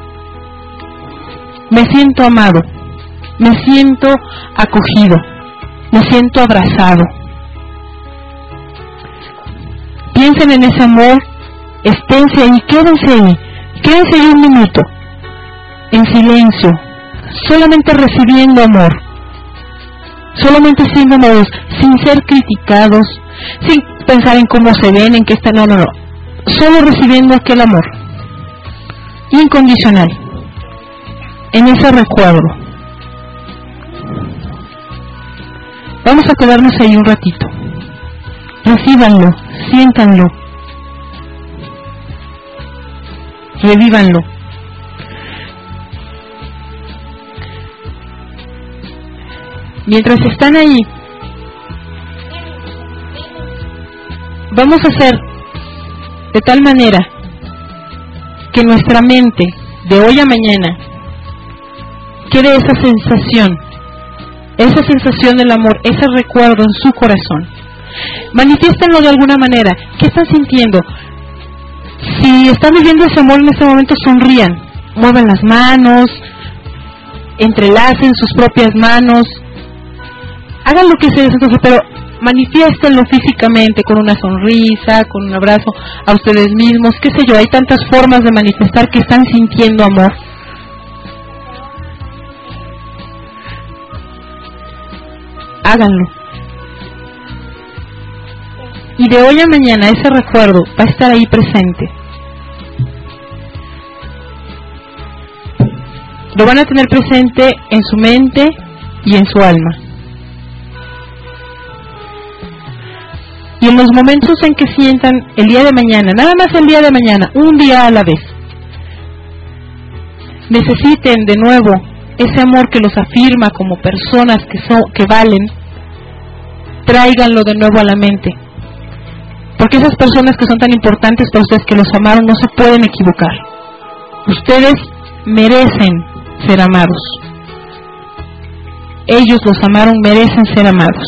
Me siento amado, me siento acogido, me siento abrazado. Piensen en ese amor, esténse ahí, quédense ahí un minuto, en silencio, solamente recibiendo amor, solamente siendo amados, sin ser criticados, sin pensar en cómo se ven, en qué están, no, solo recibiendo aquel amor incondicional. en ese recuerdo. Vamos a quedarnos ahí un ratito. Recíbanlo, siéntanlo, revívanlo. Mientras están ahí, vamos a hacer de tal manera que nuestra mente, de hoy a mañana, quede esa sensación del amor, ese recuerdo en su corazón. Manifiéstenlo de alguna manera. ¿Qué están sintiendo? Si están viviendo ese amor en este momento, sonrían, muevan las manos, entrelacen sus propias manos, hagan lo que se les antoje, pero manifiéstenlo físicamente, con una sonrisa, con un abrazo a ustedes mismos, qué sé yo. Hay tantas formas de manifestar que están sintiendo amor. Háganlo. Y de hoy a mañana ese recuerdo va a estar ahí presente. Lo van a tener presente en su mente y en su alma. Y en los momentos en que sientan el día de mañana, nada más el día de mañana, un día a la vez, necesiten de nuevo ese amor que los afirma como personas que valen, tráiganlo de nuevo a la mente. Porque esas personas que son tan importantes para ustedes, que los amaron, no se pueden equivocar. Ustedes merecen ser amados. Ellos los amaron, merecen ser amados.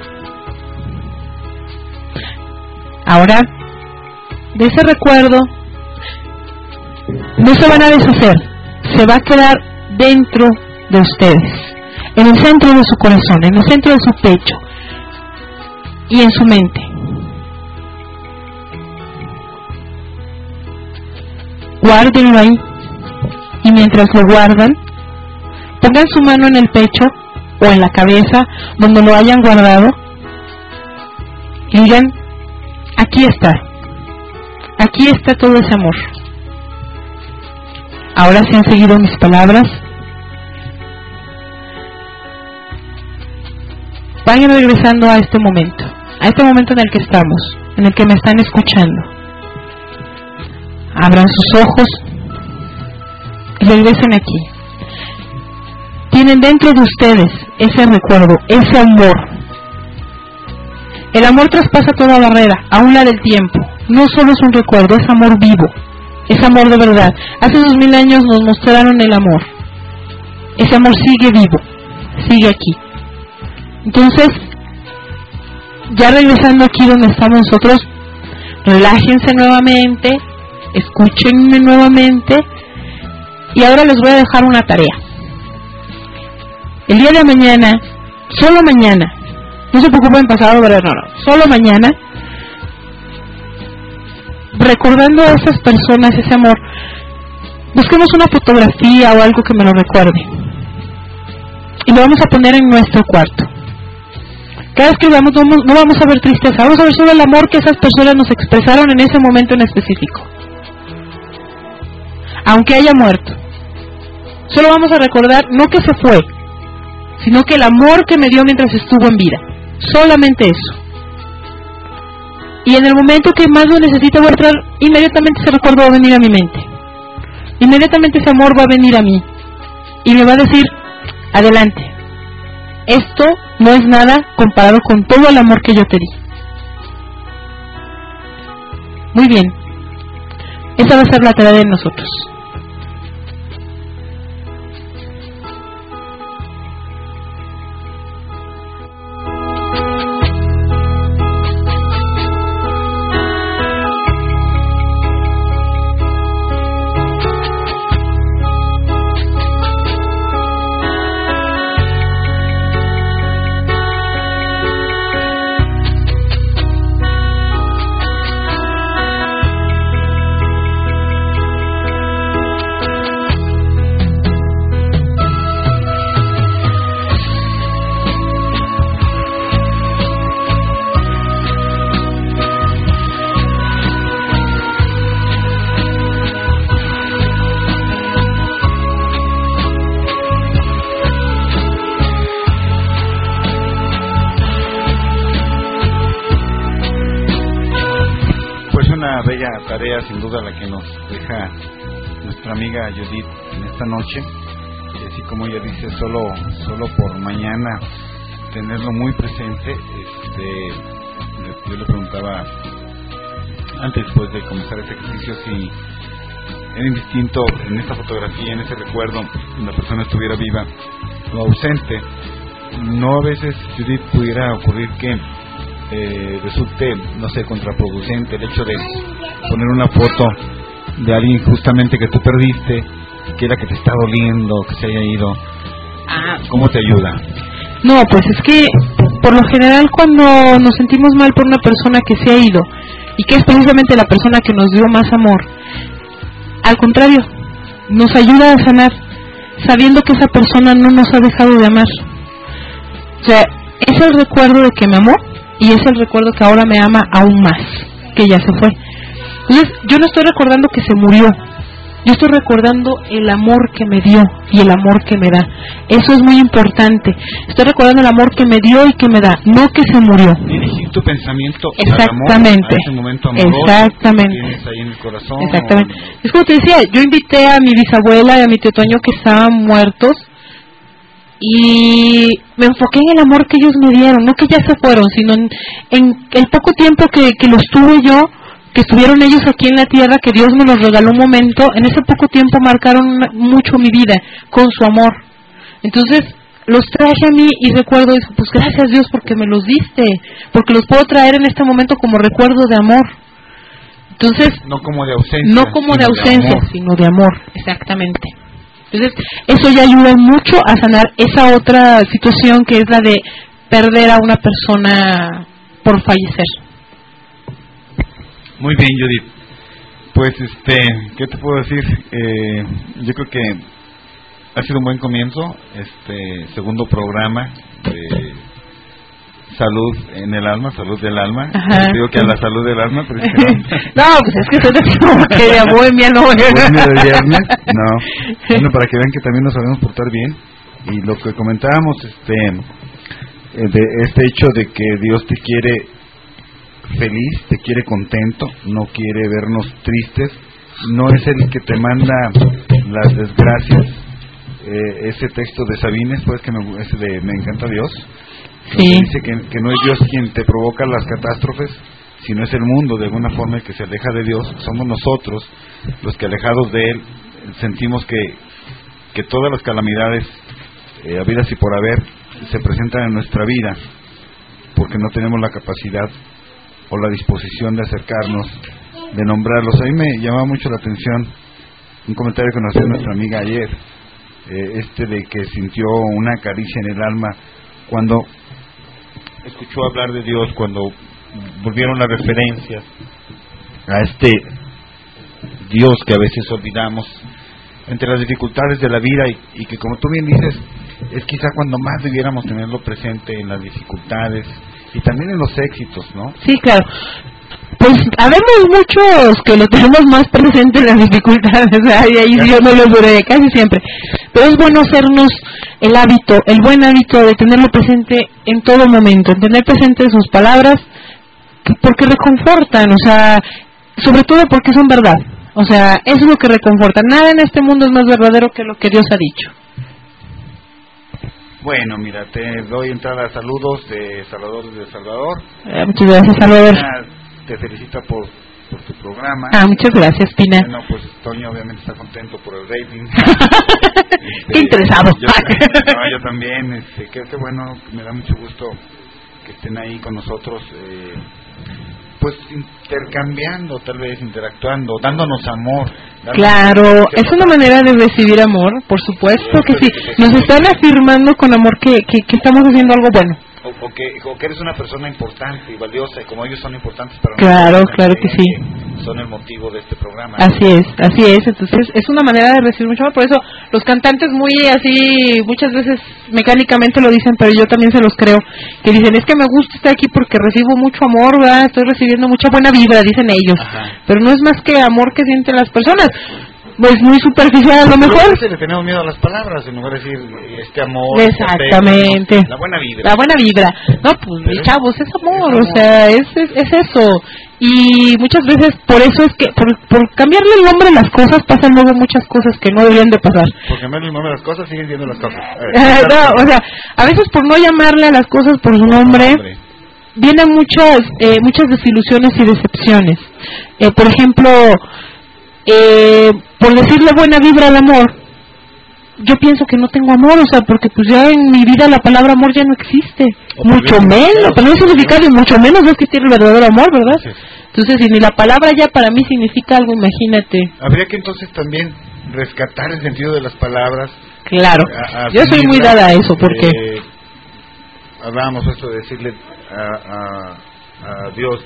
Ahora, de ese recuerdo no se van a deshacer, se va a quedar dentro de ustedes, en el centro de su corazón, en el centro de su pecho y en su mente. Guárdenlo ahí, y mientras lo guardan, pongan su mano en el pecho o en la cabeza, donde lo hayan guardado, y digan: aquí está todo ese amor. Ahora, si han seguido mis palabras, vayan regresando a este momento en el que estamos, en el que me están escuchando. Abran sus ojos y regresen aquí. Tienen dentro de ustedes ese recuerdo, ese amor. El amor traspasa toda barrera, aún la del tiempo. No solo es un recuerdo, es amor vivo, es amor de verdad. Hace 2000 años nos mostraron el amor. Ese amor sigue vivo, sigue aquí. Entonces, ya regresando aquí donde estamos nosotros, relájense nuevamente, escúchenme nuevamente, y ahora les voy a dejar una tarea. El día de mañana, solo mañana, no se preocupen pasado, ¿verdad? No, solo mañana, recordando a esas personas, ese amor, busquemos una fotografía o algo que me lo recuerde, y lo vamos a poner en nuestro cuarto. Cada vez que veamos, no vamos a ver tristeza, vamos a ver solo el amor que esas personas nos expresaron en ese momento en específico. Aunque haya muerto, solo vamos a recordar no que se fue, sino que el amor que me dio mientras estuvo en vida. Solamente eso. Y en el momento que más lo necesite, voy a entrar, inmediatamente ese recuerdo va a venir a mi mente. Inmediatamente ese amor va a venir a mí y me va a decir: adelante, esto no es nada comparado con todo el amor que yo te di. Muy bien, esa va a ser la tarea de nosotros. una bella tarea, sin duda, la que nos deja nuestra amiga Judith en esta noche. Y así como ella dice, solo por mañana tenerlo muy presente. Yo le preguntaba antes, después de comenzar este ejercicio, si era indistinto en esta fotografía, en ese recuerdo, la persona estuviera viva o ausente. No, a veces, Judith, pudiera ocurrir que resulte, no sé, contraproducente el hecho de poner una foto de alguien justamente que tú perdiste, que era que te está doliendo, que se haya ido. ¿Cómo te ayuda? No, pues es que por lo general cuando nos sentimos mal por una persona que se ha ido y que es precisamente la persona que nos dio más amor, al contrario, nos ayuda a sanar sabiendo que esa persona no nos ha dejado de amar. O sea, es el recuerdo de que me amó y es el recuerdo que ahora me ama aún más, que ya se fue. Entonces, yo no estoy recordando que se murió, yo estoy recordando el amor que me dio y el amor que me da. Eso es muy importante. Estoy recordando el amor que me dio y que me da, no que se murió. Dirigir tu pensamiento exactamente, al amor, a ese momento amoroso exactamente, que tienes ahí en el corazón. Exactamente. Es como te decía, yo invité a mi bisabuela y a mi tío Toño que estaban muertos y me enfoqué en el amor que ellos me dieron, no que ya se fueron, sino en el poco tiempo que los tuve yo, que estuvieron ellos aquí en la tierra, que Dios me los regaló un momento. En ese poco tiempo marcaron mucho mi vida con su amor. Entonces los traje a mí y recuerdo eso, pues gracias Dios porque me los diste, porque los puedo traer en este momento como recuerdo de amor. Entonces, no como de ausencia, no como de ausencia, sino de amor, exactamente. Entonces, eso ya ayuda mucho a sanar esa otra situación que es la de perder a una persona por fallecer. Muy bien, Judith. Pues, ¿qué te puedo decir? Yo creo que ha sido un buen comienzo, segundo programa de salud en el alma, salud del alma. Digo que a la salud del alma, pero es que no. No, pues es que eso es como que de bohemia, no. Bohemia de viernes, no. Bueno, para que vean que también nos sabemos portar bien. Y lo que comentábamos, de este hecho de que Dios te quiere feliz, te quiere contento, no quiere vernos tristes, no es el que te manda las desgracias. Ese texto de Sabines, pues, que me encanta Dios. Sí. Dice que no es Dios quien te provoca las catástrofes, sino es el mundo, de alguna forma, el que se aleja de Dios. Somos nosotros los que, alejados de Él, sentimos que todas las calamidades habidas y por haber se presentan en nuestra vida, porque no tenemos la capacidad o la disposición de acercarnos, de nombrarlos. A mí me llamaba mucho la atención un comentario que nos hacía nuestra amiga ayer, de que sintió una caricia en el alma cuando escuchó hablar de Dios, cuando volvieron las referencias a este Dios que a veces olvidamos entre las dificultades de la vida y que, como tú bien dices, es quizá cuando más debiéramos tenerlo presente, en las dificultades y también en los éxitos, ¿no? Sí, claro. Pues habemos muchos que lo tenemos más presente en las dificultades, y ahí yo no lo duré casi siempre. Pero es bueno hacernos el buen hábito de tenerlo presente en todo momento, en tener presente sus palabras, porque reconfortan, o sea, sobre todo porque son verdad. O sea, eso es lo que reconforta. Nada en este mundo es más verdadero que lo que Dios ha dicho. Bueno, mira, te doy entrada a saludos de Salvador desde El Salvador. Muchas gracias, Salvador. Te felicita por tu programa. Muchas gracias, Pina. Bueno, pues Toño obviamente está contento por el rating. Qué interesado. Yo también, qué bueno, me da mucho gusto que estén ahí con nosotros, pues intercambiando, tal vez interactuando, dándonos amor. Claro, es una manera de recibir amor, por supuesto que sí. Nos están afirmando con amor que estamos haciendo algo bueno. O que eres una persona importante y valiosa, y como ellos son importantes para nosotros. Claro que sí. Son el motivo de este programa. Así es. Entonces es una manera de recibir mucho amor. Por eso los cantantes muy así, muchas veces mecánicamente lo dicen, pero yo también se los creo, que dicen, es que me gusta estar aquí porque recibo mucho amor, ¿verdad? Estoy recibiendo mucha buena vibra, dicen ellos. Ajá. Pero no es más que amor que sienten las personas. Pues muy superficial a lo mejor. A veces le tenemos miedo a las palabras, en lugar de decir este amor. Exactamente. Este la buena vibra. No, pues mis chavos, es amor, o sea, es eso. Y muchas veces por eso es que por cambiarle el nombre a las cosas pasan luego muchas cosas que no deberían de pasar. Por cambiarle el nombre a las cosas siguen siendo las cosas. No, o sea, a veces por no llamarle a las cosas por su nombre vienen muchas desilusiones y decepciones. Por ejemplo, por decirle buena vibra al amor, yo pienso que no tengo amor, o sea, porque pues ya en mi vida la palabra amor ya no existe, mucho menos, pero no es significado y mucho menos va a existir el verdadero amor, ¿verdad? Sí. Entonces, si ni la palabra ya para mí significa algo, imagínate. Habría que entonces también rescatar el sentido de las palabras. Claro, yo soy muy dada a eso, porque hablábamos esto de decirle a Dios,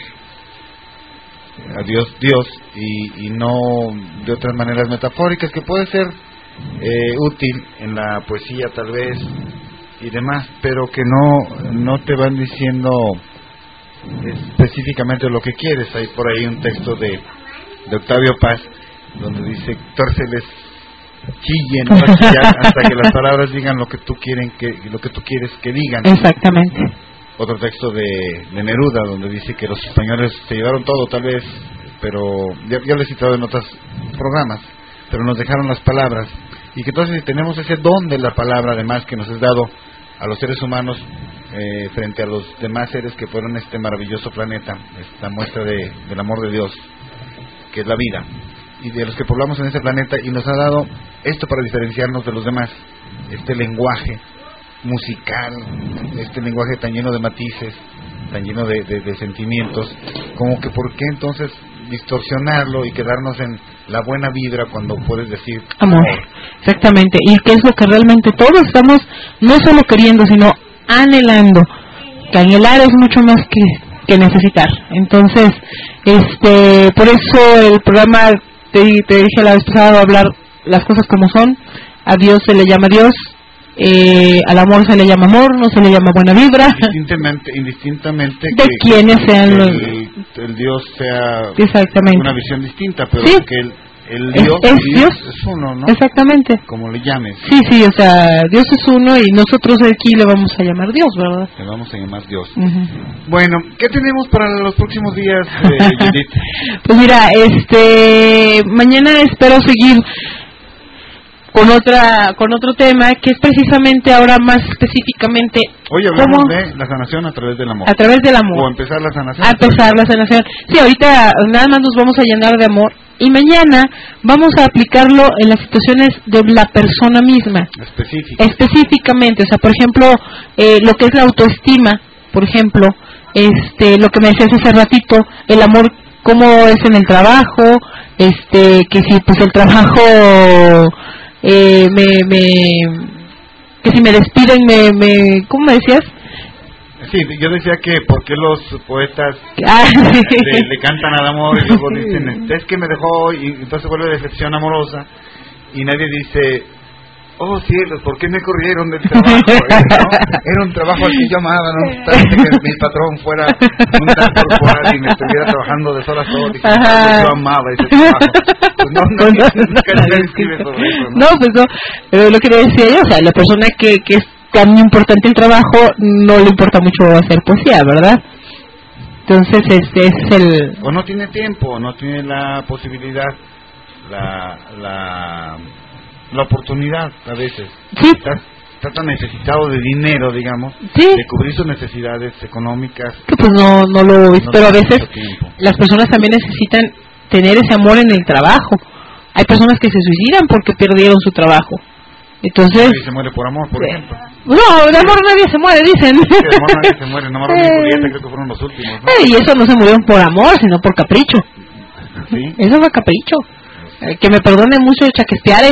Dios, y no de otras maneras metafóricas, que puede ser útil en la poesía tal vez y demás, pero que no te van diciendo específicamente lo que quieres. Hay por ahí un texto de Octavio Paz donde dice: tórceles, chillen hasta que las palabras digan lo que tú quieres que digan. Exactamente. Otro texto de Neruda donde dice que los españoles se llevaron todo, tal vez, pero ya lo he citado en otros programas, pero nos dejaron las palabras, y que entonces si tenemos ese don de la palabra además que nos es dado a los seres humanos frente a los demás seres que fueron este maravilloso planeta, esta muestra del amor de Dios que es la vida, y de los que poblamos en ese planeta, y nos ha dado esto para diferenciarnos de los demás, este lenguaje musical, este lenguaje tan lleno de matices, tan lleno de sentimientos, como que por qué entonces distorsionarlo y quedarnos en la buena vibra cuando puedes decir amor. Exactamente, y que es lo que realmente todos estamos no solo queriendo, sino anhelando, que anhelar es mucho más que necesitar. Entonces, por eso el programa, te dije la vez pasada, hablar las cosas como son. A Dios se le llama Dios, al amor se le llama amor, no se le llama buena vibra, indistintamente de quienes sean el Dios sea exactamente una visión distinta, pero sí, que el Dios es uno, ¿no? Exactamente, como le llames. Sí, o sea, Dios es uno y nosotros aquí le vamos a llamar Dios, ¿verdad? Le vamos a llamar Dios. Bueno, ¿qué tenemos para los próximos días, Judith? Pues mira, mañana espero seguir con otro tema que es precisamente ahora más específicamente. Hoy hablamos de la sanación a través del amor. A través del amor. O empezar la sanación. La sanación. Sí, ahorita nada más nos vamos a llenar de amor y mañana vamos a aplicarlo en las situaciones de la persona misma. Específicamente, o sea, por ejemplo, lo que es la autoestima, por ejemplo, lo que me decías hace ratito, el amor cómo es en el trabajo, que si pues el trabajo que si me despiden ¿cómo me decías? Sí, yo decía que por qué los poetas le cantan al amor y luego dicen es que me dejó, y entonces vuelve decepción amorosa y nadie dice oh cielos, ¿por qué me corrieron del trabajo? Era un trabajo al que yo amaba, no obstante que mi patrón fuera un tal por cual y me estuviera trabajando de sol a sol, y yo amaba ese trabajo. Pues nadie escribe sobre eso, ¿no? No, pues no, pero lo que decía yo, o sea, la persona que es tan importante el trabajo, no le importa mucho hacer poesía, ¿verdad? Entonces, es o no tiene tiempo, no tiene la posibilidad, la oportunidad a veces. Sí. Está tan necesitado de dinero, digamos, sí, de cubrir sus necesidades económicas. Que pues no lo pero a veces las personas también necesitan tener ese amor en el trabajo. Hay personas que se suicidan porque perdieron su trabajo. Entonces nadie se muere por amor, por ejemplo. No, de amor nadie se muere, dicen. Sí, de amor nadie se muere, nomás Romeo y Julieta creo que fueron los últimos, ¿no? Y eso no se murieron por amor, sino por capricho. ¿Sí? Eso fue capricho. Que me perdone mucho el Shakespeare.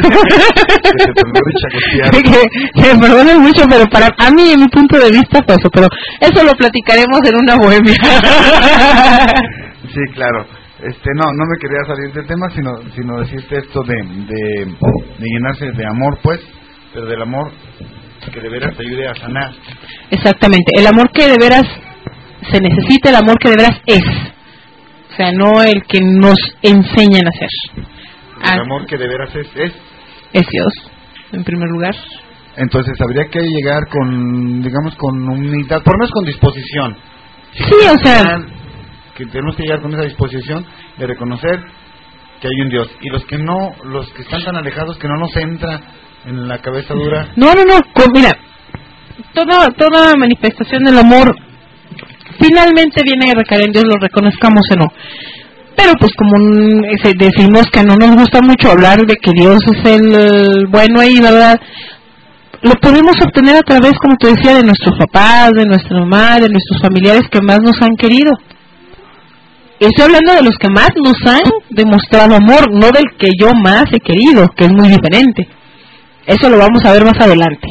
que me perdone mucho, pero a mí, en mi punto de vista, fue eso. Pero eso lo platicaremos en una bohemia. Sí, claro. No me quería salir del tema, sino decirte esto de llenarse de amor, pues, pero del amor que de veras te ayude a sanar. Exactamente. El amor que de veras se necesita, el amor que de veras es. O sea, no el que nos enseñan a hacer. El amor que de veras es Dios, en primer lugar. Entonces habría que llegar con, digamos, con humildad, por lo menos con disposición. Sí, o sea, que tenemos que llegar con esa disposición de reconocer que hay un Dios, y los que están tan alejados que no nos entra en la cabeza dura. No, mira, toda manifestación del amor finalmente viene a recaer en Dios, lo reconozcamos o no. Pero pues como decimos que no nos gusta mucho hablar de que Dios es el bueno ahí, ¿verdad? Lo podemos obtener a través, como te decía, de nuestros papás, de nuestra mamá, de nuestros familiares que más nos han querido. Estoy hablando de los que más nos han demostrado amor, no del que yo más he querido, que es muy diferente. Eso lo vamos a ver más adelante.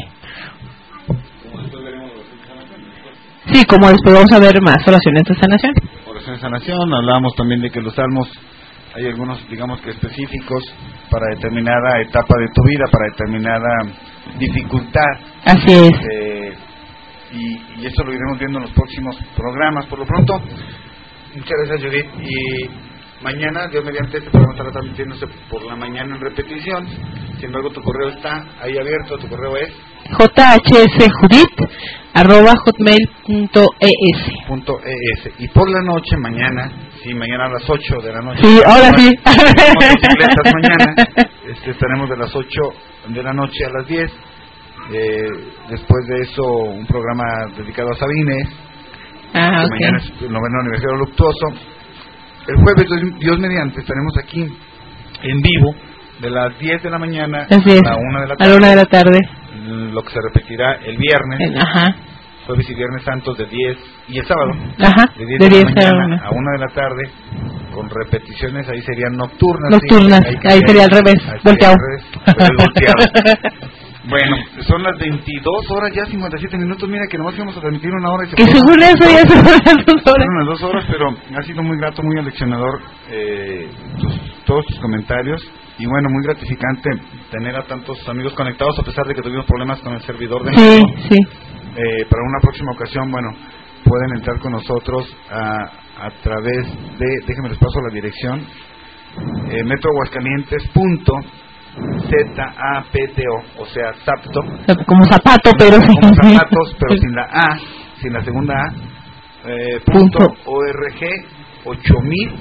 Sí, como después vamos a ver más oraciones de sanación. Oraciones de sanación, hablábamos también de que los salmos, hay algunos, digamos que específicos para determinada etapa de tu vida, para determinada dificultad. Así es. Y eso lo iremos viendo en los próximos programas. Por lo pronto, muchas gracias, Judith. Y mañana, Dios mediante, este programa estará transmitiéndose por la mañana en repetición. Sin embargo, tu correo está ahí abierto. Tu correo es jhsjudith@hotmail.es. Y por la noche, mañana, mañana a las 8 de la noche. Sí, ahora sí. Mañana estaremos de las 8 de la noche a las 10. Después de eso, un programa dedicado a Sabines. Okay. Mañana es el 9º aniversario luctuoso. El jueves, Dios mediante, estaremos aquí en vivo de las 10 de la mañana a la 1 de la tarde. A la 1 de la tarde. Lo que se repetirá el viernes. Jueves y viernes santos de 10 y el sábado. De 10 de la mañana a 1 de la tarde, con repeticiones, ahí serían nocturnas. Ahí sería al revés, volteado. Bueno, son las 22 horas ya 57 minutos. Mira que nomás íbamos a transmitir 1 hora. Que según eso ya son las 2 horas. Son las 2 horas, pero ha sido muy grato, muy aleccionador todos tus comentarios. Y bueno, muy gratificante tener a tantos amigos conectados, a pesar de que tuvimos problemas con el servidor de Sí. Para una próxima ocasión, bueno, pueden entrar con nosotros a través de, déjenme les paso la dirección, metroaguascalientes.zapto, o sea, zapto, como zapato, pero sí. Como zapatos, pero sin la A, sin la segunda A, .org 8000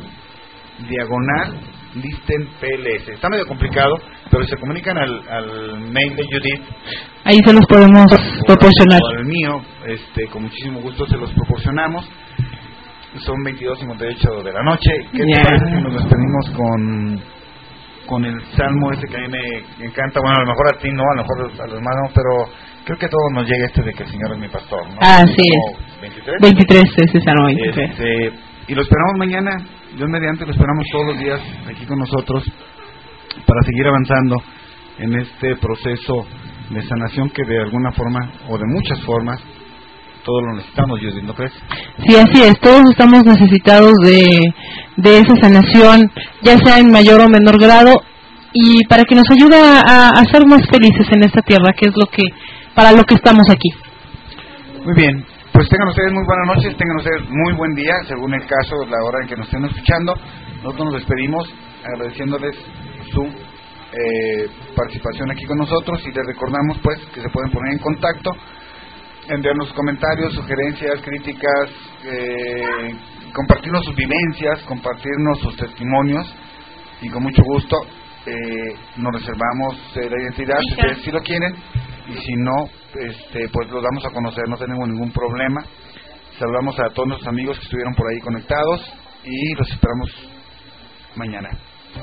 listen PLS. Está medio complicado, pero si se comunican al mail de Judith, ahí se los podemos proporcionar. O al mío, con muchísimo gusto se los proporcionamos. Son 22:58 de la noche. ¿Qué te parece si nos despedimos con el salmo ese que a mí me encanta? Bueno, a lo mejor a ti no, a lo mejor a los demás no, pero creo que a todos nos llega de que el Señor es mi pastor, ¿no? Sí es. 23 es ese salmo 23. Y lo esperamos mañana, Dios mediante, lo esperamos todos los días aquí con nosotros para seguir avanzando en este proceso de sanación que de alguna forma, o de muchas formas, todos lo necesitamos, Judith, ¿no crees? Sí, así es, todos estamos necesitados de esa sanación, ya sea en mayor o menor grado, y para que nos ayude a ser más felices en esta tierra, que es para lo que estamos aquí. Muy bien. Pues tengan ustedes muy buenas noches, tengan ustedes muy buen día, según el caso, la hora en que nos estén escuchando. Nosotros nos despedimos agradeciéndoles su participación aquí con nosotros, y les recordamos pues que se pueden poner en contacto, enviarnos comentarios, sugerencias, críticas, compartirnos sus vivencias, compartirnos sus testimonios, y con mucho gusto nos reservamos la identidad si ustedes sí lo quieren, y si no, pues lo damos a conocer, no tenemos ningún problema. Saludamos a todos nuestros amigos que estuvieron por ahí conectados y los esperamos mañana.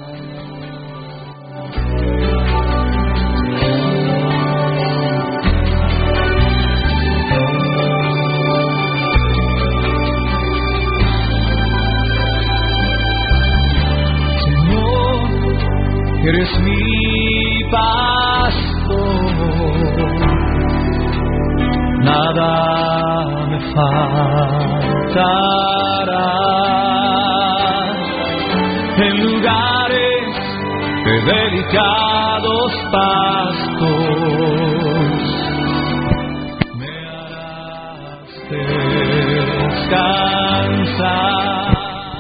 Señor, eres mi pastor, nada me faltará. En lugares de delicados pastos me harás descansar.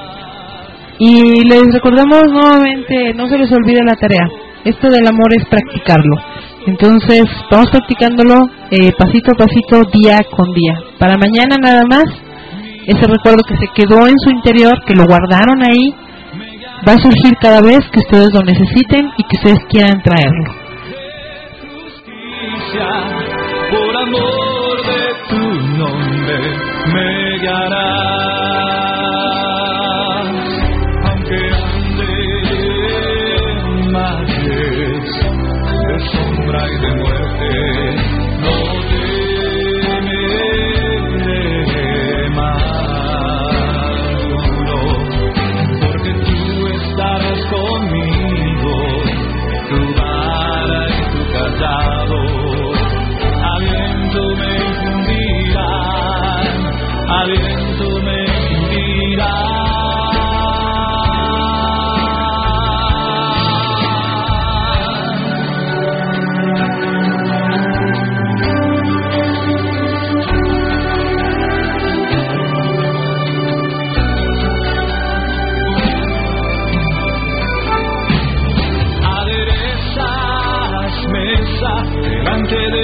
Y les recordamos nuevamente, no se les olvide la tarea. Esto del amor es practicarlo. Entonces, vamos practicándolo pasito a pasito, día con día. Para mañana nada más, ese recuerdo que se quedó en su interior, que lo guardaron ahí, va a surgir cada vez que ustedes lo necesiten y que ustedes quieran traerlo. Por amor de tu nombre me guiarás, aunque ande en valles de sombra y de muerte, no temeré mal, no, porque tú estarás conmigo, tu vara y tu callado aliento me infundirán, aliento me infundirán. Aderezas mesa delante de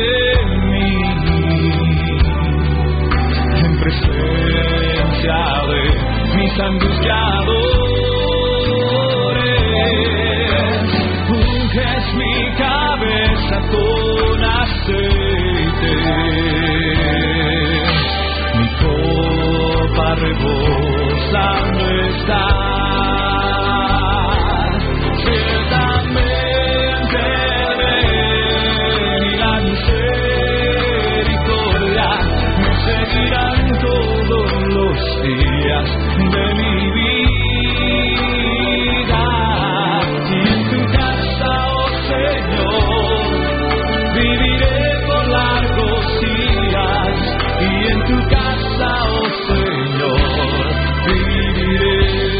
mis angustiadores, unges mi cabeza con aceite, mi copa rebosando está. Ciertamente el bien y la misericordia me seguirán todos los días de mi vida, y en tu casa, oh Señor, viviré por largos días, y en tu casa, oh Señor, viviré.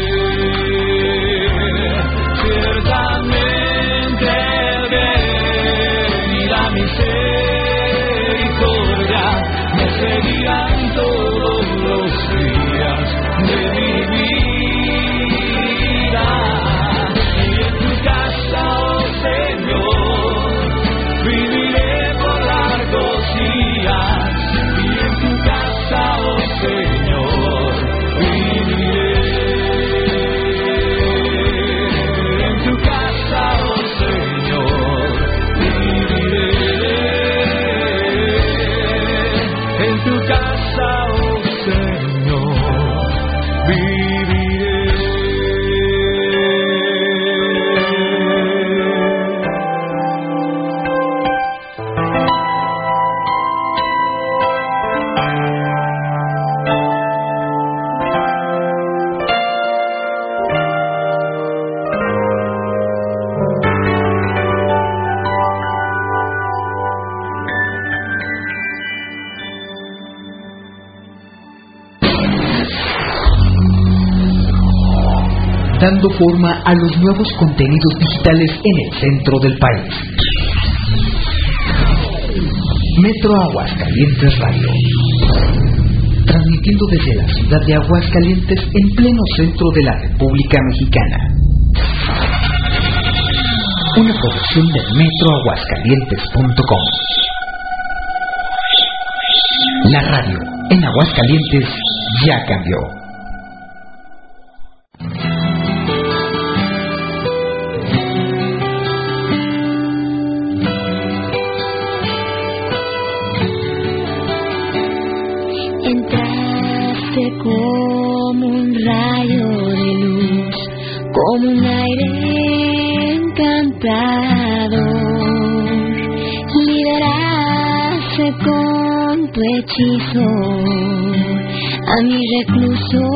Ciertamente el bien y la misericordia me seguirán todos los días de mi vida, y en tu casa, oh Señor, viviré por largos días, y en tu casa, oh Señor, viviré. En tu casa, oh Señor, viviré. En tu casa, oh Señor, viviré. Dando forma a los nuevos contenidos digitales en el centro del país. Metro Aguascalientes Radio. Transmitiendo desde la ciudad de Aguascalientes en pleno centro de la República Mexicana. Una producción de metroaguascalientes.com. La radio en Aguascalientes ya cambió. Entraste como un rayo de luz, como un aire encantador. Liberaste con tu hechizo a mi recluso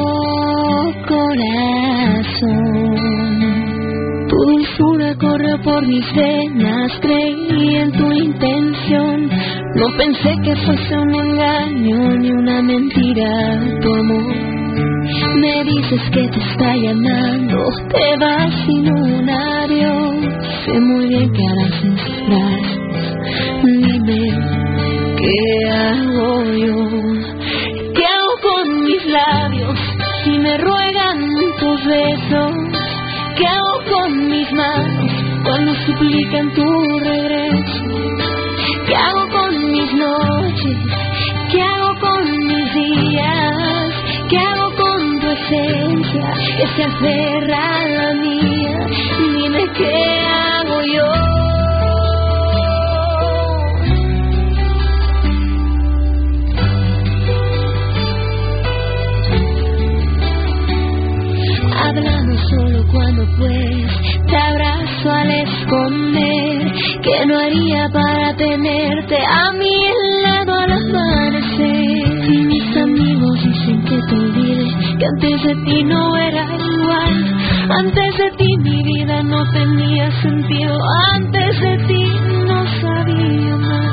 corazón. Tu dulzura corre por mis venas, creí en tu intención. No pensé que fuese un engaño ni una mentira tu amor. Me dices que te está llamando, te vas sin un adiós. Sé muy bien que harás esperar. Dime, ¿qué hago yo? ¿Qué hago con mis labios si me ruegan tus besos? ¿Qué hago con mis manos cuando suplican tu regreso? ¿Qué hago con mis noches? ¿Qué hago con mis días? ¿Qué se aferra a la mía. Dime qué hago yo. Hablamos solo cuando puedes, te abrazo al esconder. ¿Qué no haría para tenerte a mi lado al amanecer? Y mis amigos dicen que te olvides, que antes de ti no era igual. Antes de ti mi vida no tenía sentido, antes de ti no sabía más.